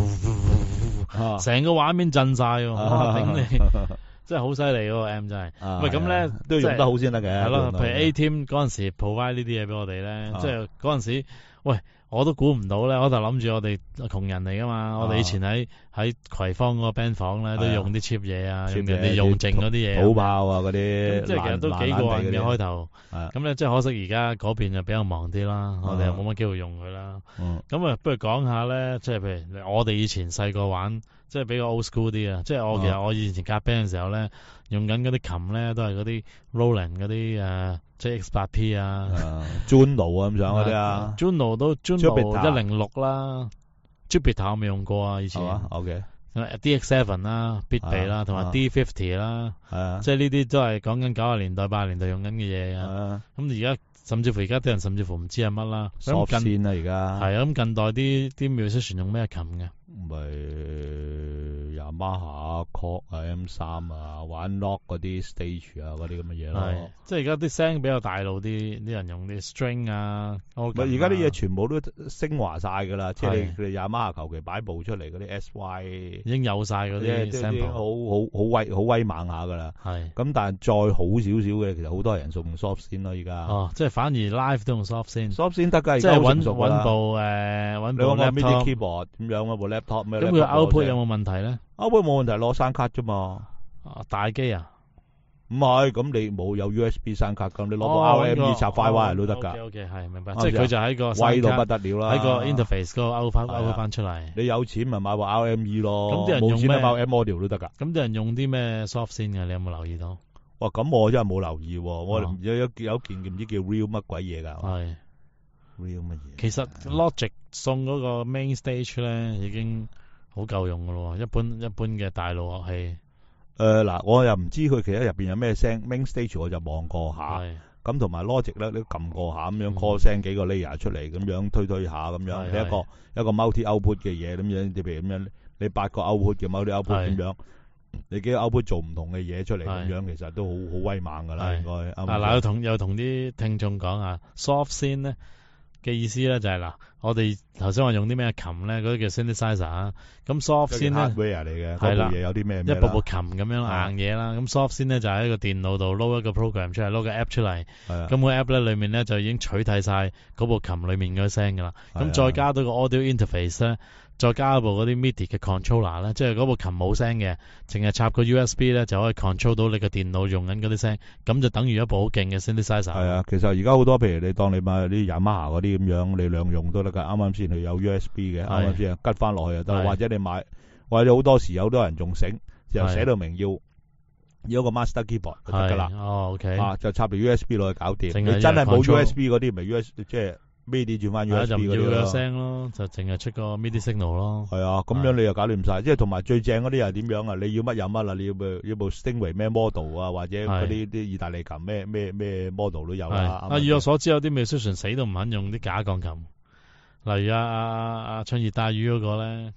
成個畫面震晒喎，頂你！真係好犀利嗰個 M 真係，啊、喂咁咧都要用得好先得嘅。係咯，譬如 A Team 嗰陣時 provide 呢啲嘢俾我哋咧，即係嗰陣時喂，我都估唔到咧，我就諗住我哋窮人嚟噶嘛，我哋以前喺喺葵芳嗰個 band 房咧，都用啲 cheap 嘢啊，用人哋用剩嗰啲嘢， 土炮啊嗰啲， 即係其實都幾過癮嘅開頭。咁咧，即係可惜而家嗰邊就比較忙啲啦，我哋又冇乜機會用佢啦。咁啊，不如講下咧，即係譬如我哋以前細個玩，即係比較 old school 啲啊。即係我其實我以前夾 band 嘅時候咧，用緊嗰啲琴咧，都係嗰啲 Roland 嗰啲誒，即係 X 八 P 啊、 Juno 啊咁上嗰啲啊 ，Juno 都 Juno 一零六啦 ，Jupiter 我未用過啊，以前。 OK。 D X 七 啦，必備啦，同埋 D 五十 啦，即係呢啲都係講緊九十年代、八十年代用緊嘅嘢啊。咁而家甚至乎而家啲人甚至乎唔知係乜啦。 索先啦而家。 係啊，咁近代啲啲 musician 用咩琴嘅？ 咪Yamaha、Korg 啊、M 三啊，玩 lock 嗰啲 stage 啊嗰啲咁嘅嘢咯。 係，即係而家啲聲比較大路啲，啲人用啲 string 啊。 咪而家啲嘢全部都升華晒㗎啦，即係你佢哋 Yamaha 求其擺部出嚟嗰啲 S Y 已經有晒嗰啲 sample， 好好好威好威猛下㗎啦。 係。 咁但係再好少少嘅，其實好多人送 soft 先咯，而家。 哦，即係反而 live 都用 soft 先。 soft 先得㗎， 即係揾揾部誒揾部 laptop keyboard 咁樣嗰部 laptop 咩？ 咁佢 output 有冇問題咧 ？output 冇問題，攞聲卡啫嘛。 啊，大機啊？ 唔係，咁你冇有 U S B 聲卡咁，你攞部 R M E 插 FireWire 都得㗎。 O K， 係明白。即係佢就喺個威到不得了啦。 喺個 interface 嗰個 out 翻 out 翻出嚟。 你有錢咪買部 R M E 咯。 咁啲人用咩？ 冇錢咪買 M Audio 都得㗎。 咁啲人用啲咩 soft 先㗎？你有冇留意到？ 哇！咁我真係冇留意喎。我有有有件唔知叫 Real 乜鬼嘢㗎。 係。 Real 乜嘢？ 其實 Logic 送嗰個 main stage 咧已經好夠用㗎咯，一般一般嘅大路樂器。 誒嗱、呃，我又唔知佢其實入邊有咩聲 ，main stage 我就望過下，咁同埋 Logic 咧，你撳過下咁樣 call 聲幾個 layer 出嚟，咁樣推推下咁樣，你一個一個 multi output 嘅嘢咁樣，你譬如咁樣，你八個 output 嘅 multi output 咁樣，你幾個 output 做唔同嘅嘢出嚟咁樣，其實都好好威猛㗎啦，應該。啊嗱，又同又同啲聽眾講啊 ，soft 先咧嘅意思咧就係、是、嗱，我哋頭先話用啲咩琴咧，嗰啲叫 synthesizer 啊。咁 soft 先咧 ，hardware 嚟嘅， 係啦， 嘢有啲咩？ 一部部琴咁樣硬嘢啦。咁 soft 先咧就喺個電腦度 load 一個 program 出嚟 ，load 個 app 出嚟。咁個 app 咧裏面咧就已經取替晒嗰部琴裏面嗰聲噶啦。咁再加到個 audio interface 咧，再加一部嗰啲 midi 嘅 controller 咧，即係嗰部琴冇聲嘅，淨係插個 U S B 咧就可以 control 到你個電腦用緊嗰啲聲，咁就等於一部好勁嘅 synthesizer。係啊，其實而家好多譬如你當你買啲 Yamaha 嗰啲咁樣，你兩用都得㗎。啱啱先係有 U S B 嘅，啱啱先吉翻落去就得，或者你買，或者好多時有好多人仲醒，就寫到明要要一個 master keyboard 就得㗎啦。 哦 OK， 啊就插條 U S B 落去搞掂。你真係冇 U S B 嗰啲，咪 U S B 即係 midi 轉翻 U S B 嗰啲咯。就唔要有聲咯，就淨係出個 midi signal 咯。 係啊，咁樣你又搞掂晒。即係同埋最正嗰啲係點樣啊？你要乜有乜啦？你要部要部 Stingray 咩 model 啊，或者嗰啲啲意大利琴咩咩咩 model 都有啦。 啊，以我所知有啲 musician 死都唔肯用啲假鋼琴，例如阿阿阿春熱帶雨嗰個咧，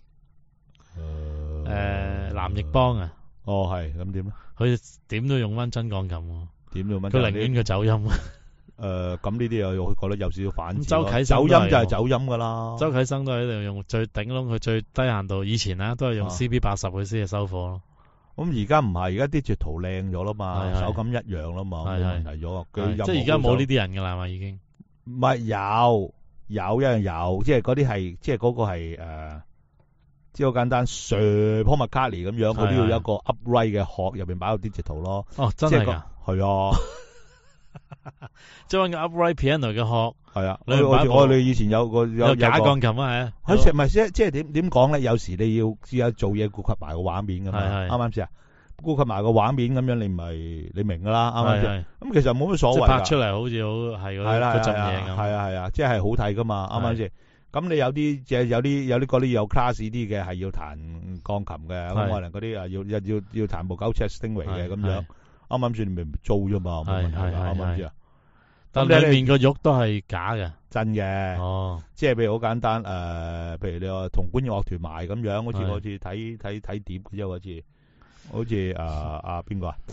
誒藍奕邦啊。 哦，係咁點咧？ 佢點都用翻真鋼琴喎。 點用翻？ 佢寧願佢走音。 誒，咁呢啲又覺得有少少反智。 周啟生走音就係走音噶啦。 周啟生都喺度用最頂籠，佢最低限度以前啊，都係用 C B 八十佢先係收貨咯。 咁而家唔係，而家啲digital靚咗啦嘛，手感一樣啦嘛，冇問題咗。 即係而家冇呢啲人噶啦嘛，已經。 唔係有有一樣有，即係嗰啲係即係嗰個係誒，即係好簡單，Sir Paul McCartney咁樣，佢都要有一個 upright 嘅殼入邊擺個 digital 咯。 哦，真係㗎。 係啊。 即係揾個 upright piano 嘅殼， 係啊，我我哋以前有個有有假鋼琴啊，係。 喺唔係即即係點點講咧？有時你要試下做嘢顧及埋個畫面㗎嘛，啱唔啱先啊？顧及埋個畫面咁樣，你咪你明㗎啦，啱唔啱先？咁其實冇乜所謂㗎。即係拍出嚟好似好係嗰嗰陣嘢咁。 係啊係啊，即係好睇㗎嘛，啱唔啱先？咁你有啲即係有啲有啲嗰啲有 class 啲嘅係要彈鋼琴嘅，咁可能嗰啲啊要要要要彈部九尺 Stingray 嘅咁樣。啱啱先你咪租啫嘛，冇問題㗎，啱唔啱先啊？ 咁裏面個玉都係假嘅， 真嘅。哦，即係譬如好簡單，誒、呃，譬如你話同管樂團賣咁樣，好似好似睇睇睇碟嘅啫，好似好似誒阿邊個啊？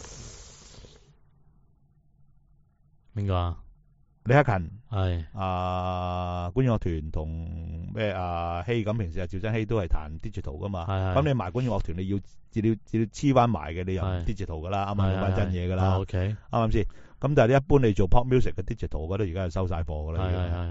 邊個啊？ 李克勤係啊，管樂團同咩啊希咁，平時阿趙增熹都係彈 digital 噶嘛。係咁你賣管樂團，你要資料資料黐翻埋嘅，你又 digital 噶啦，啱啱用翻真嘢噶啦。 OK， 啱唔啱先？咁但係你一般你做 pop music 嘅 digital，我覺得而家係收晒貨噶啦。 係係係係。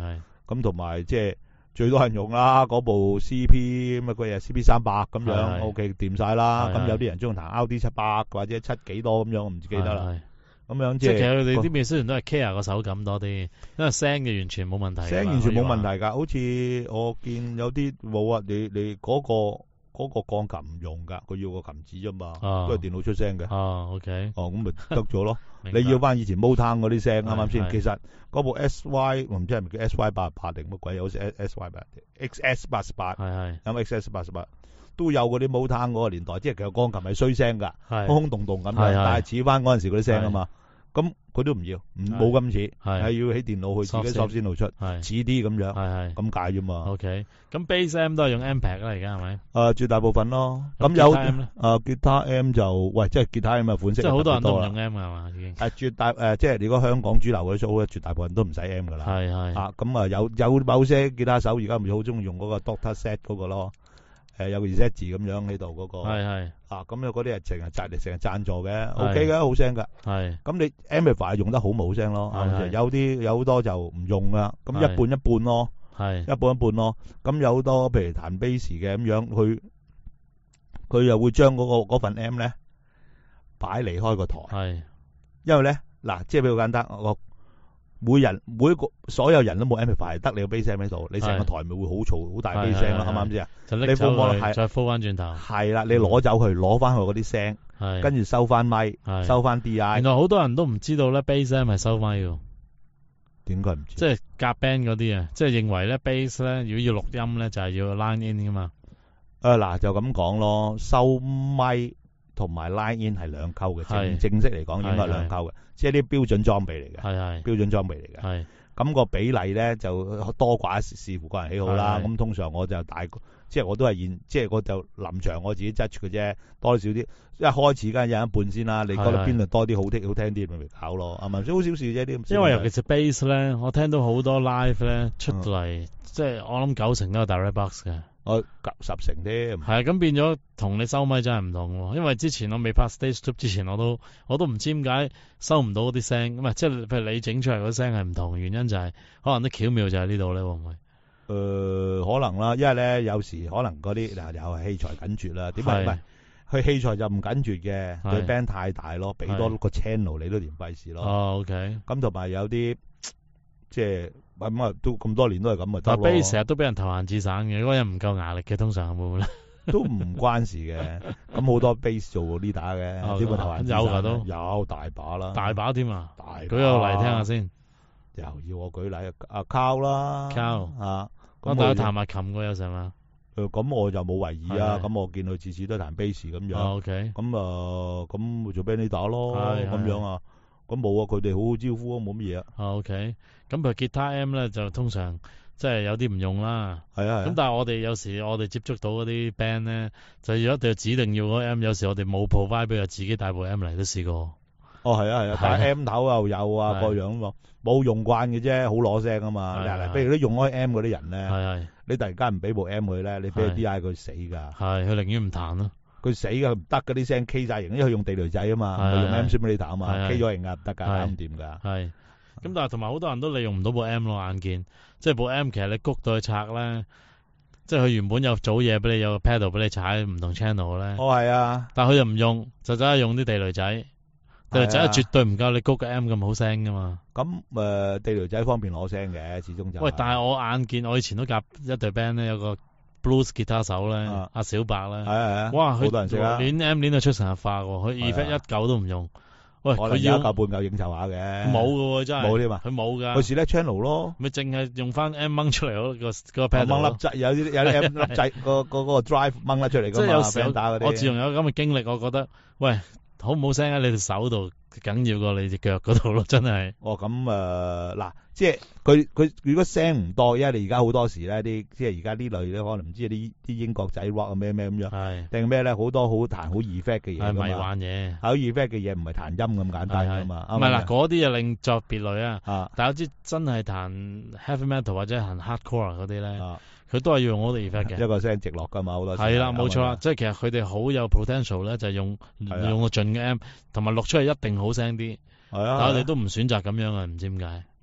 咁同埋即係最多人用啦，嗰部 C P 乜鬼嘢 C P 三百咁樣 ，OK 掂晒啦。咁有啲人中意彈 R D 七百或者七幾多咁樣，我唔記得啦。咁樣即係其實佢哋啲面雖然都係 care 個手感多啲，因為聲嘅完全冇問題。 聲完全冇問題㗎，好似我見有啲冇啊，你你嗰個。嗰個鋼琴唔用㗎，佢要個琴指啫嘛，都係電腦出聲嘅。 哦 ，OK。 哦，咁咪得咗咯。你要翻以前 Motown 嗰啲聲啱啱先？其實嗰部 S Y 我唔知係咪叫 S Y 八十八定乜鬼，好似 S Y 八 X S 八十八， 係係。 有冇 X S 八十八？都有嗰啲 Motown 嗰個年代，即係其實鋼琴係衰聲㗎，空空洞洞咁樣，但係似翻嗰陣時嗰啲聲啊嘛。咁佢都唔要，唔冇咁似，係要喺電腦去自己索先露出，似啲咁樣，係係咁解啫嘛。 OK，咁 Bass M 都係用 Ampeg 啦，而家係咪？誒，絕大部分咯。咁有誒吉他 M 就喂，即係吉他 M 嘅款式， 即係好多人都唔用 M 㗎嘛，已經。 誒絕大誒，即係如果香港主流嗰啲 show 咧，絕大部分都唔使 M 㗎啦。係係。啊，咁啊有有某些吉他手而家唔係好中意用嗰個 Doctor Set 嗰個咯。誒有個 Z 字咁樣喺度嗰個，係係啊咁有嗰啲係成日贊嚟成日贊助嘅 ，OK 嘅好聲㗎，係咁你 Amplify 用得好冇聲咯，有啲有好多就唔用啦，咁一半一半咯，係一半一半咯，咁有好多譬如彈 bass 嘅咁樣，佢佢又會將嗰個嗰份 M 咧擺離開個台，係因為咧嗱，即係比較簡單，我。每人每一個所有人都冇 amplifier， 得你個 bass 聲喺度，你成個台咪會好嘈，好大 bass 聲咯，啱唔啱先啊？你放放係再 full 翻轉頭，係啦，你攞走佢，攞翻佢嗰啲聲，跟住收翻咪，收翻 D I。原來好多人都唔知道咧 bass 聲係收咪㗎，點解唔知？即係夾 band 嗰啲啊，即係認為咧 bass 咧，如果要錄音咧，就係要 line in 噶嘛。誒嗱，就咁講咯，收咪同埋 line in 係兩溝嘅，正正式嚟講應該係兩溝嘅。即係啲標準裝備嚟嘅，係係標準裝備嚟嘅。係咁個比例咧就多寡視乎個人喜好啦。咁通常我就大，即係我都係現，即係我就臨場我自己 judge 嘅啫，多少啲。一開始梗係有一半先啦，你覺得邊度多啲好聽好聽啲咪咪搞咯，係咪？好少事啫啲。因為尤其是 bass 咧，我聽到好多 live 咧出嚟，即係我諗九成都係 direct box 嘅。我十成添，係啊，咁變咗同你收咪真係唔同喎。因為之前我未拍 stage tube 之前，我都我都唔知點解收唔到嗰啲聲，咁啊，即係譬如你整出嚟嗰啲聲係唔同，原因就係可能啲巧妙就喺呢度咧，會唔會？誒，可能啦，因為咧有時可能嗰啲嗱又係器材緊絕啦，點解唔係？佢器材就唔緊絕嘅，對 band 太大咯，俾多個 channel 你都嫌費事咯。哦 ，OK。咁同埋有啲即係。咁啊，都咁多年都係咁咪得咯。但係 bass 成日都俾人投閒置散嘅，嗰個人唔夠牙力嘅，通常會唔會咧？都唔關事嘅。咁好多 bass 做 leader 嘅，點會投閒置散？有㗎都，有大把啦。大把添啊！大把。舉個例聽下先。又要我舉例啊？Carl 啦。Carl 啊。咁但係彈埋琴嘅有成嘛？誒，咁我就冇為意啊。咁我見佢次次都彈 bass 咁樣。OK。咁啊，咁做 band leader 咯，咁樣啊。咁冇啊，佢哋好好招呼啊，冇乜嘢啊。OK，咁譬如吉他 M 咧就通常即係有啲唔用啦。係啊。咁但係我哋有時我哋接觸到嗰啲 band 咧，就要一定要指定要嗰個 M， 有時我哋冇 provide 俾佢自己帶部 M 嚟都試過。哦，係啊係啊，但係 M 頭又有啊，各樣啊，冇用慣嘅啫，好攞聲啊嘛。嗱，譬如你用開 M 嗰啲人咧，係係，你突然間唔俾部 M 佢咧，你俾佢 D I 佢死㗎。係，佢寧願唔彈咯。佢死㗎，唔得嗰啲聲 K 晒型，因為佢用地雷仔啊嘛，佢用 M simulator 啊嘛 ，K 咗型啊唔得㗎，搞唔掂㗎。係，咁但係同埋好多人都利用唔到部 M 咯，眼見，即係部 M 其實你谷到去拆咧，即係佢原本有組嘢俾你，有個 pedal 俾你踩唔同 channel 咧。哦，係啊。但係佢又唔用，就真係用啲地雷仔，地雷仔係絕對唔夠你谷嘅 M 咁好聲㗎嘛。咁誒地雷仔方便攞聲嘅，始終就。喂，但係我眼見我以前都夾一隊 band 咧，有個blues 吉他手咧，阿小白咧，係係啊，哇，好多人識啊，練 M 練到出神入化喎，佢 effect 一九都唔用，喂，佢要一嚿半嚿應酬下嘅，冇㗎喎真係，冇添啊，佢冇㗎，佢試咧 channel 咯，咪淨係用翻 M 掹出嚟嗰個個 pedal，掹粒掣有啲有啲 M 粒掣個個嗰個 drive 掹得出嚟㗎嘛，即係有時候我自從有咁嘅經歷，我覺得，喂，好唔好聲喺你隻手度緊要過你隻腳嗰度咯，真係。哦，咁誒嗱。即係佢佢如果聲唔多，因為你而家好多時咧啲即係而家呢類咧，可能唔知啲啲英國仔 rock 啊咩咩咁樣，係定咩咧？好多好彈好 effect 嘅嘢，係迷幻嘢，好 effect 嘅嘢唔係彈音咁簡單噶嘛。唔係啦，嗰啲就另作別類啊。啊，但係有啲真係彈 heavy metal 或者彈 hardcore 嗰啲咧，佢都係要用好多 effect 嘅。一個聲直落噶嘛，好多時。係啦，冇錯啦，即係其實佢哋好有 potential 咧，就係用用個盡嘅 M，同埋錄出嚟一定好聲啲。係啊，但係我哋都唔選擇咁樣啊，唔知點解。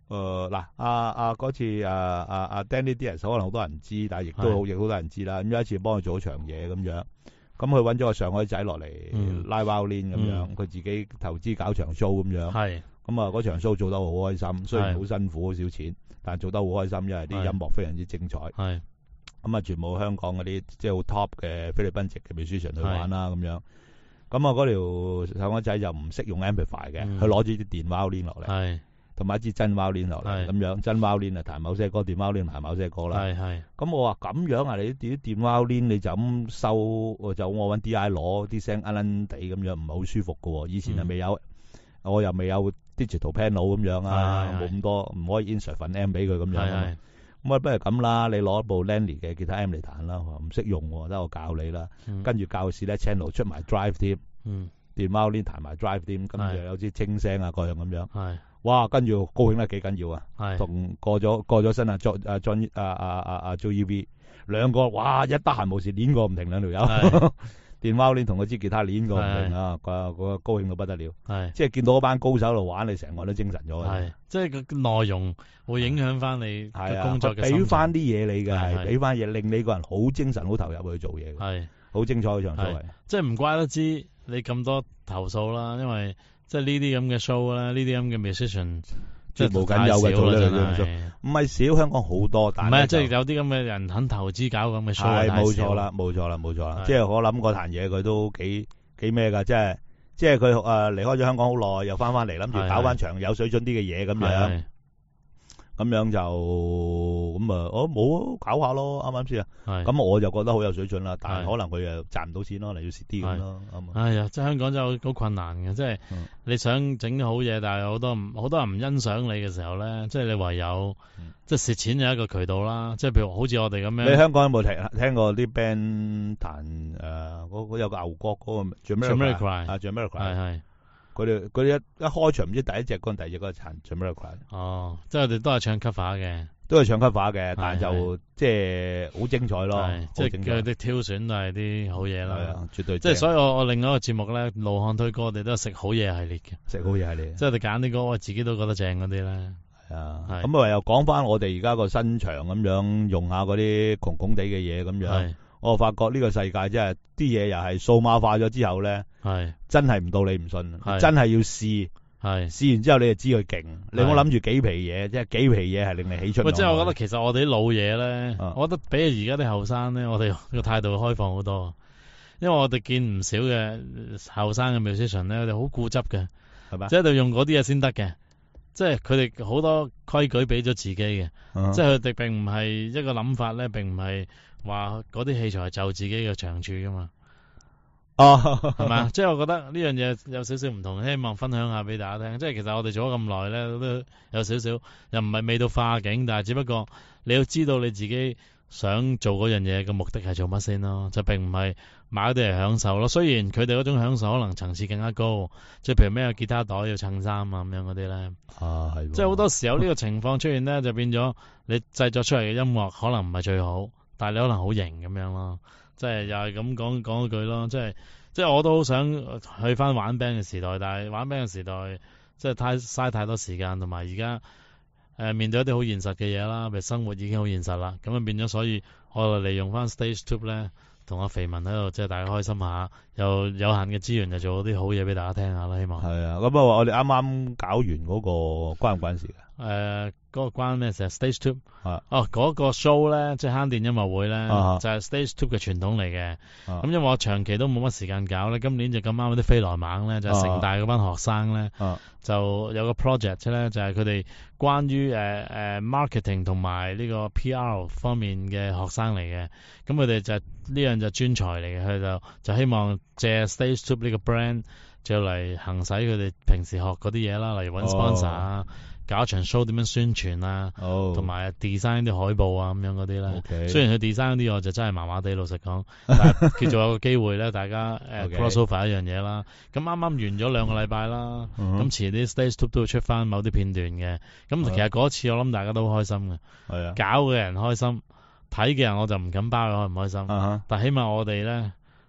誒嗱，阿阿嗰次阿阿阿 Danny Diaz 可能好多人唔知，但係亦都好亦好多人知啦。咁有一次幫佢做咗場嘢咁樣，咁佢揾咗個上海仔落嚟拉 violin 咁樣，佢自己投資搞場 show 咁樣。係。咁啊嗰場 show 做得好開心，雖然好辛苦好少錢，但係做得好開心，因為啲音樂非常之精彩。係。咁啊，全部香港嗰啲即係好 top 嘅菲律賓籍嘅 musician 去玩啦咁樣。咁啊嗰條上海仔就唔識用 amplify 嘅，佢攞住啲電 violin 落嚟。係。同埋一支真 violin 落嚟，咁樣真 violin 啊彈某些歌，電 violin 彈某些歌啦。係係。咁我話咁樣啊，你啲電 violin 你就咁收，就我揾 D I 攞啲聲奀奀地咁樣，唔係好舒服㗎喎。以前係未有，我又未有 digital panel 咁樣啊，冇咁多，唔可以 insert 份 amp 俾佢咁樣。係係。咁啊，不如咁啦，你攞一部 Lanny 嘅吉他 amp 嚟彈啦。唔識用喎，得我教你啦。跟住教試咧 channel 出埋 drive 添。嗯。電 violin 彈埋 drive 添，跟住有啲清聲啊，各樣咁樣。係。哇！跟住高興得幾緊要啊！係同過咗過咗身啊，John 啊 John 啊啊啊啊 Joey V 兩個哇一得閒無事練過唔停兩條友，電 violin 同佢支吉他練過唔停啊！個個高興到不得了，係即係見到嗰班高手喺度玩，你成個都精神咗。係即係個內容會影響翻你嘅工作嘅心情，俾翻啲嘢你嘅，係俾翻嘢令你個人好精神好投入去做嘢嘅，係好精彩嗰場 show。即係唔怪得知你咁多投訴啦，因為。即係呢啲咁嘅 show 啦，呢啲咁嘅 musician 即係冇緊有嘅做呢樣 show，唔係少，香港好多，但係唔係即係有啲咁嘅人肯投資搞咁嘅 show，係冇錯啦，冇錯啦，冇錯啦，即係我諗嗰壇嘢佢都幾幾咩㗎，即係即係佢誒離開咗香港好耐，又翻翻嚟諗住搞翻場有水準啲嘅嘢咁樣。咁樣就咁啊，我冇搞下咯，啱啱先啊？咁我就覺得好有水準啦，但係可能佢又賺唔到錢咯，嚟要蝕啲咁咯。哎呀，即係香港真係好困難嘅，即係你想整好嘢，但係好多好多人唔欣賞你嘅時候咧，即係你唯有即係蝕錢有一個渠道啦。即係譬如好似我哋咁樣。你香港有冇聽聽過啲 band 彈誒嗰嗰有個牛角嗰個 Jamiroquai 啊 Jamiroquai 係係。佢哋佢哋一一開場唔知第一隻歌第二隻歌彈 Jamiroquai。哦，即係我哋都係唱 cover 嘅，都係唱 cover 嘅，但係就即係好精彩咯，即係佢哋挑選都係啲好嘢啦。係啊，絕對。即係所以我我另外一個節目咧，怒漢推歌，我哋都係食好嘢系列嘅，食好嘢系列。即係我哋揀啲歌，我自己都覺得正嗰啲咧。係啊，咁啊又講翻我哋而家個新場咁樣，用下嗰啲窮窮地嘅嘢咁樣。我發覺呢個世界真係啲嘢又係數碼化咗之後咧，係真係唔到你唔信，真係要試，係試完之後你就知佢勁。你唔好諗住幾皮嘢，即係幾皮嘢係令你起出。喂，即係我覺得其實我哋啲老嘢咧，啊、我覺得比而家啲後生咧，我哋個態度開放好多。因為我哋見唔少嘅後生嘅 musician 咧，佢哋好固執嘅，係嘛？即係度用嗰啲嘢先得嘅，即係佢哋好多規矩俾咗自己嘅，啊、即係佢哋並唔係一個諗法咧，並唔係。話嗰啲器材就自己嘅長處噶嘛，哦，係嘛？即係我覺得呢樣嘢有少少唔同，希望分享下俾大家聽。即係其實我哋做咗咁耐咧，都有少少又唔係未到化境，但係只不過你要知道你自己想做嗰樣嘢嘅目的係做乜先咯，就並唔係買啲嚟享受咯。雖然佢哋嗰種享受可能層次更加高，即係譬如咩吉他袋要襯衫啊咁樣嗰啲咧，啊係，即係好多時候呢個情況出現咧，就變咗你製作出嚟嘅音樂可能唔係最好。但係你可能好型咁樣咯，即係又係咁講講一句咯，即係即係我都好想去翻玩 band 嘅時代，但係玩 band 嘅時代即係太嘥太多時間，同埋而家誒面對一啲好現實嘅嘢啦，譬如生活已經好現實啦，咁啊變咗，所以我就利用翻 Stage Tube 咧，同阿肥文喺度，即係大家開心下，又有限嘅資源就做啲好嘢俾大家聽下啦，希望係啊。咁啊，我哋啱啱搞完嗰個關唔關事嘅？誒、呃。嗰個關咩事啊 ？Stage Tube 啊，哦嗰、嗰個 show 咧，即係慳電音樂會咧，啊、就係 Stage Tube 嘅傳統嚟嘅。咁、啊、因為我長期都冇乜時間搞咧，今年就咁啱嗰啲飛來猛咧，就係、城大嗰班學生咧，啊、就有個 project 咧，就係佢哋關於誒誒、呃呃、marketing 同埋呢個 P R 方面嘅學生嚟嘅。咁佢哋就呢樣就專才嚟嘅，佢就就希望借 Stage Tube 呢個 brand 就嚟行使佢哋平時學嗰啲嘢啦，例如揾 sponsor 啊。哦搞一場 show 點樣宣傳啊，同埋、oh. design 啲海報啊咁樣嗰啲咧。Okay. 雖然佢 design 啲我就真係麻麻地，老實講，但係叫做有個機會咧，大家誒、uh, Okay. cross over 一樣嘢啦。咁啱啱完咗兩個禮拜啦，咁、uh huh. 遲啲 Stage Tube 都會出翻某啲片段嘅。咁其實嗰次我諗大家都好開心嘅，uh huh. 搞嘅人開心，睇嘅人我就唔敢包佢開唔開心。Uh huh. 但起碼我哋咧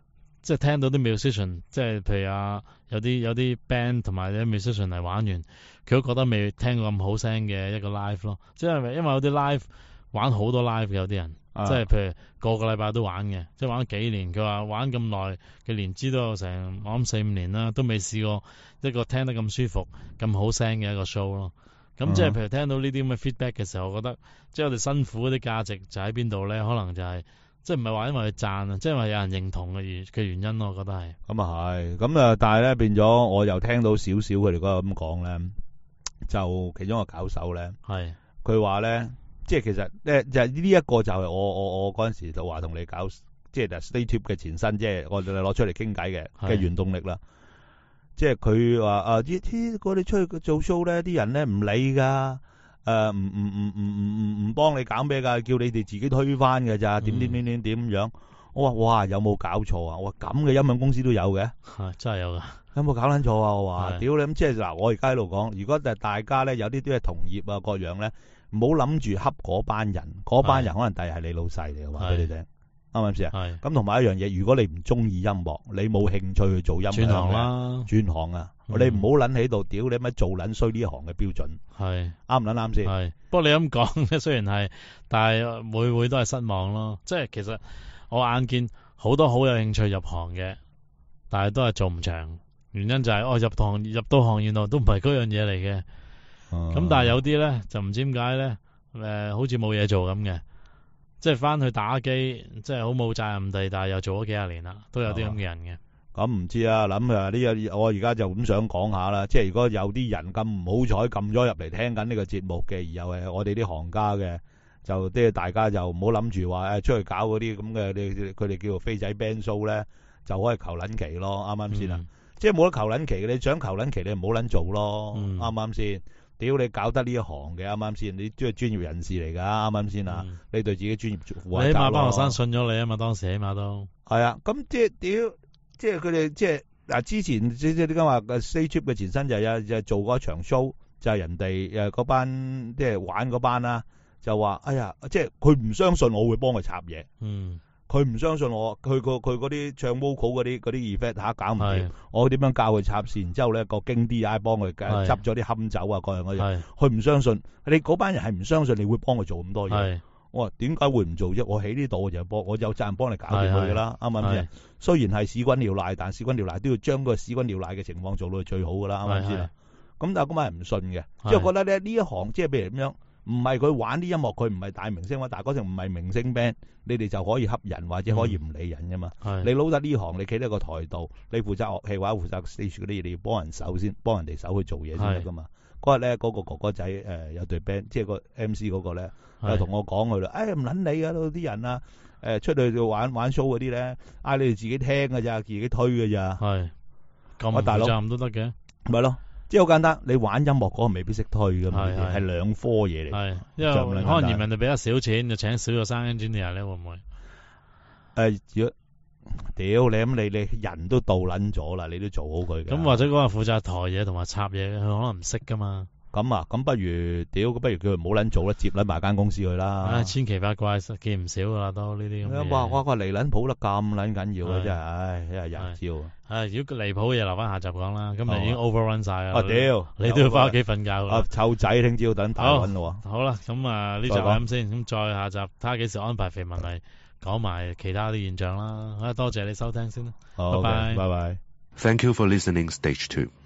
即係聽到啲 musician， 即係譬如啊有啲有啲 band 同埋啲 musician 嚟玩完，佢都覺得未聽過咁好聲嘅一個 live 咯。即係因為有啲 live 玩好多 live 嘅有啲人，啊、即係譬如個個禮拜都玩嘅，即係玩咗幾年。佢話玩咁耐嘅年資都有成我諗四五年啦，都未試過一個聽得咁舒服、咁好聲嘅一個 show 咯。咁即係譬如聽到呢啲咁嘅 feedback 嘅時候，我覺得即係我哋辛苦嗰啲價值就喺邊度咧？可能就係、是、即係唔係話因為佢讚啊，即係因為有人認同嘅原嘅原因咯。我覺得係。咁啊係，咁啊但係咧變咗，我又聽到少少佢哋嗰個咁講咧，就其中一個搞手咧，係佢話咧，即係其實咧就係呢一個就係我我我嗰陣時就話同你搞，即係 Stay Tube 嘅前身，即係我哋攞出嚟傾偈嘅嘅原動力啦。即係佢話啊啲啲嗰啲出去做 show 咧，啲人咧唔理噶，誒唔唔唔唔唔唔唔幫你搞咩噶，叫你哋自己推翻嘅咋，點點點點點咁樣。我話哇有冇搞錯啊？我話咁嘅音響公司都有嘅， 係真係有噶， 有冇搞撚錯啊？我話屌你咁，即係嗱，我而家喺度講，如果誒大家咧有啲啲係同業啊各樣咧，唔好諗住恰嗰班人，嗰班人可能第日係你老細嚟嘅，話俾你聽。啱唔啱先啊？係。咁同埋一樣嘢，如果你唔中意音樂，你冇興趣去做音樂，轉行啦，轉行啊！嗯、你唔好撚喺度屌你乜做撚衰呢一行嘅標準。係。啱唔撚啱先？係。不過你咁講咧，雖然係，但係每每都係失望咯。即係其實我眼見好多好有興趣入行嘅，但係都係做唔長。原因就係、是、哦入行入到行原來都唔係嗰樣嘢嚟嘅。咁、嗯、但係有啲咧就唔知點解咧，誒、呃、好似冇嘢做咁嘅。即係翻去打機，即係好冇責任地，但係又做咗幾廿年啦，都有啲咁嘅人嘅。咁唔知啊，諗啊呢個我而家就咁想講下啦。即係如果有啲人咁唔好彩撳咗入嚟聽緊呢個節目嘅，而又係我哋啲行家嘅，就即係大家就唔好諗住話誒出去搞嗰啲咁嘅，佢哋叫做飛仔 band show 咧，就可以求撚期咯，啱啱先啊？即係冇得求撚期嘅，你想求撚期你唔好撚做咯，啱啱先？屌你搞得呢一行嘅啱啱先？你都係專業人士嚟㗎，啱啱先啊？嗯、你對自己專業負責。你起碼班學生信咗你啊嘛，當時起碼都係啊。咁即係屌，即係佢哋即係嗱，之前即係點解話嘅 Stay Tube 嘅前身就係就係做過一場 show，就係人哋誒嗰班即係玩嗰班啦，就話哎呀，即係佢唔相信我會幫佢插嘢。嗯。佢唔相信我，佢個佢嗰啲唱 vocal 嗰啲嗰啲 effect 嚇搞唔掂，我點樣教佢插線？然之後咧個經 D I 幫佢執咗啲冚酒啊，各樣嗰樣。佢唔相信，你嗰班人係唔相信你會幫佢做咁多嘢。我話點解會唔做啫？我喺呢度我就幫，我有責任幫你搞掂佢㗎啦，啱唔啱先？雖然係屎滾尿瀨，但屎滾尿瀨都要將個屎滾尿瀨嘅情況做到最好㗎啦，啱唔啱先？咁但係嗰班人唔信嘅，即係覺得咧呢一行即係譬如咁樣。唔係佢玩啲音樂，佢唔係大明星喎，但係嗰陣唔係明星 band，你哋就可以恰人或者可以唔理人噶嘛。嗯、你撈得呢行，你企喺個台度，你負責樂器或者負責 stage 嗰啲嘢，你要幫人手先，幫人哋手去做嘢先得噶嘛。嗰日咧，嗰、嗰個哥哥仔誒、呃、有隊 band，即係個 M C 嗰個咧，又同我講佢啦，誒唔撚理啊，啲人啊，誒、呃、出去玩玩 show 嗰啲咧，嗌你哋自己聽㗎咋，自己推㗎咋。係。咁大佬咁都得嘅。咪咯。即係好簡單，你玩音樂嗰個未必識推噶嘛，係兩科嘢嚟。係，因為可能嫌人哋俾得少錢，就請少個生 engineer 咧，會唔會？誒、呃，如果屌你咁，你你人都到撚咗啦，你都做好佢嘅。咁或者嗰個負責抬嘢同埋插嘢，佢可能唔識噶嘛。咁啊，咁不如屌，不如叫佢唔好撚做啦，接撚埋間公司去啦。唉，千奇百怪，見唔少噶啦，都呢啲咁嘅嘢。哇哇哇，嚟撚譜得咁撚緊要啊，真係，唉，真係人招。唉，如果離譜嘅嘢留翻下集講啦，今日已經 overrun 晒啦。啊屌，你都要翻屋企瞓覺。啊，湊仔聽朝等打滾咯。好啦，咁啊呢集係咁先，咁再下集睇下幾時安排肥文嚟講埋其他啲現象啦。好，多謝你收聽先啦。拜拜，拜拜。 Thank you for listening, Stage Two.